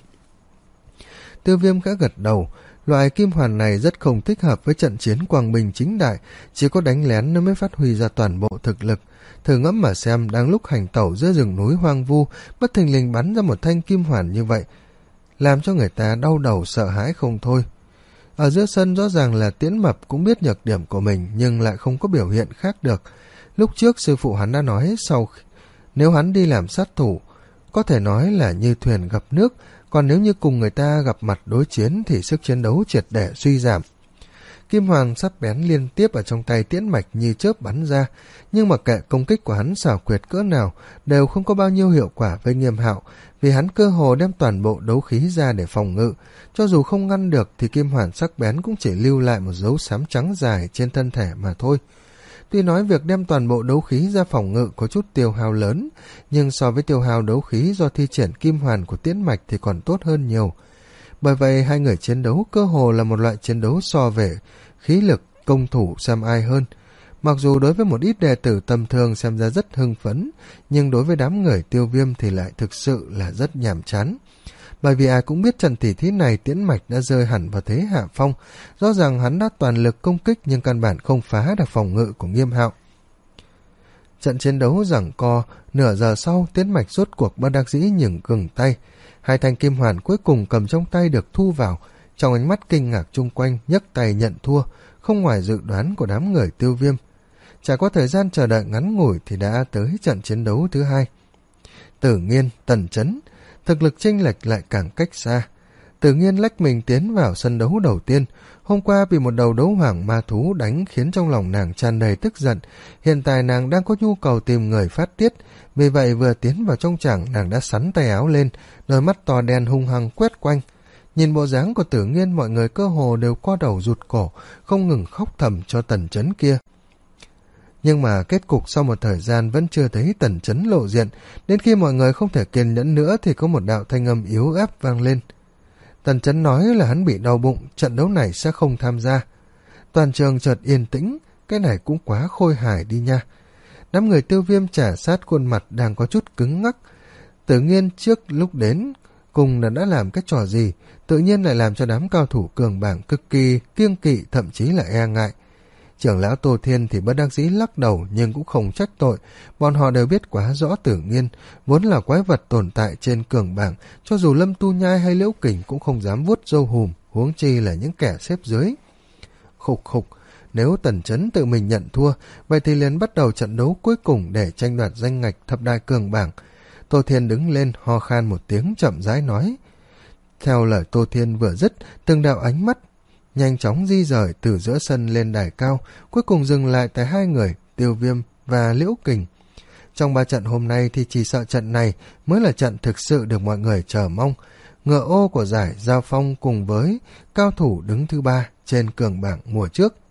Tiêu Viêm khẽ gật đầu. Loại kim hoàn này rất không thích hợp với trận chiến quang minh chính đại, chỉ có đánh lén nó mới phát huy ra toàn bộ thực lực. Thử ngẫm mà xem, đang lúc hành tẩu giữa rừng núi hoang vu, bất thình lình bắn ra một thanh kim hoàn như vậy, làm cho người ta đau đầu sợ hãi không thôi. Ở giữa sân rõ ràng là Tiễn Mập cũng biết nhược điểm của mình nhưng lại không có biểu hiện khác được. Lúc trước sư phụ hắn đã nói sau nếu hắn đi làm sát thủ, có thể nói là như thuyền gặp nước, còn nếu như cùng người ta gặp mặt đối chiến thì sức chiến đấu triệt để suy giảm. Kim hoàng sắc bén liên tiếp ở trong tay Tiễn Mạch như chớp bắn ra, nhưng mà kệ công kích của hắn xảo quyệt cỡ nào đều không có bao nhiêu hiệu quả với Nghiêm Hạo, vì hắn cơ hồ đem toàn bộ đấu khí ra để phòng ngự. Cho dù không ngăn được thì kim hoàn sắc bén cũng chỉ lưu lại một dấu xám trắng dài trên thân thể mà thôi. Tuy nói việc đem toàn bộ đấu khí ra phòng ngự có chút tiêu hao lớn, nhưng so với tiêu hao đấu khí do thi triển kim hoàn của Tiễn Mạch thì còn tốt hơn nhiều. Bởi vậy hai người chiến đấu cơ hồ là một loại chiến đấu so về khí lực, công thủ xem ai hơn. Mặc dù đối với một ít đệ tử tầm thường xem ra rất hưng phấn, nhưng đối với đám người Tiêu Viêm thì lại thực sự là rất nhàm chán. Bởi vì ai cũng biết trận tỉ thí này Tiễn Mạch đã rơi hẳn vào thế hạ phong, rõ ràng hắn đã toàn lực công kích nhưng căn bản không phá được phòng ngự của Nghiêm Hạo. Trận chiến đấu giằng co, nửa giờ sau Tiễn Mạch rốt cuộc bất đắc dĩ nhường gừng tay. Hai thanh kim hoàn cuối cùng cầm trong tay được thu vào, trong ánh mắt kinh ngạc chung quanh nhấc tay nhận thua, không ngoài dự đoán của đám người Tiêu Viêm. Chả có thời gian chờ đợi ngắn ngủi thì đã tới trận chiến đấu thứ hai. Tử Nghiên, Tần Chấn, thực lực chênh lệch lại càng cách xa. Tử Nghiên lách mình tiến vào sân đấu đầu tiên. Hôm qua bị một đầu đấu hoàng ma thú đánh khiến trong lòng nàng tràn đầy tức giận. Hiện tại nàng đang có nhu cầu tìm người phát tiết, vì vậy vừa tiến vào trong tràng nàng đã sắn tay áo lên, đôi mắt to đen hung hăng quét quanh. Nhìn bộ dáng của Tử Nghiên, mọi người cơ hồ đều co đầu rụt cổ, không ngừng khóc thầm cho Tần Chấn kia. Nhưng mà kết cục sau một thời gian vẫn chưa thấy Tần Chấn lộ diện, đến khi mọi người không thể kiên nhẫn nữa thì có một đạo thanh âm yếu ớt vang lên. Tần Chấn nói là hắn bị đau bụng, trận đấu này sẽ không tham gia. Toàn trường chợt yên tĩnh, cái này cũng quá khôi hài đi nha. Đám người Tiêu Viêm trả sát khuôn mặt đang có chút cứng ngắc. Tử Nghiên trước lúc đến cùng là đã làm cái trò gì, tự nhiên lại làm cho đám cao thủ cường bảng cực kỳ kiêng kỵ, thậm chí là e ngại. Trưởng lão Tô Thiên thì bất đắc dĩ lắc đầu nhưng cũng không trách tội, bọn họ đều biết quá rõ Tử Nghiên vốn là quái vật tồn tại trên cường bảng, cho dù Lâm Tu Nhai hay Liễu Kình cũng không dám vuốt râu hùm, huống chi là những kẻ xếp dưới. Khục khục, nếu Tần Chấn tự mình nhận thua, vậy thì liền bắt đầu trận đấu cuối cùng để tranh đoạt danh ngạch thập đại cường bảng. Tô Thiên đứng lên ho khan một tiếng chậm rãi nói. Theo lời Tô Thiên vừa dứt, từng đạo ánh mắt nhanh chóng di rời từ giữa sân lên đài cao, cuối cùng dừng lại tại hai người Tiêu Viêm và Liễu Kình. Trong ba trận hôm nay thì chỉ sợ trận này mới là trận thực sự được mọi người chờ mong. Ngựa ô của giải giao phong cùng với cao thủ đứng thứ ba trên cường bảng mùa trước.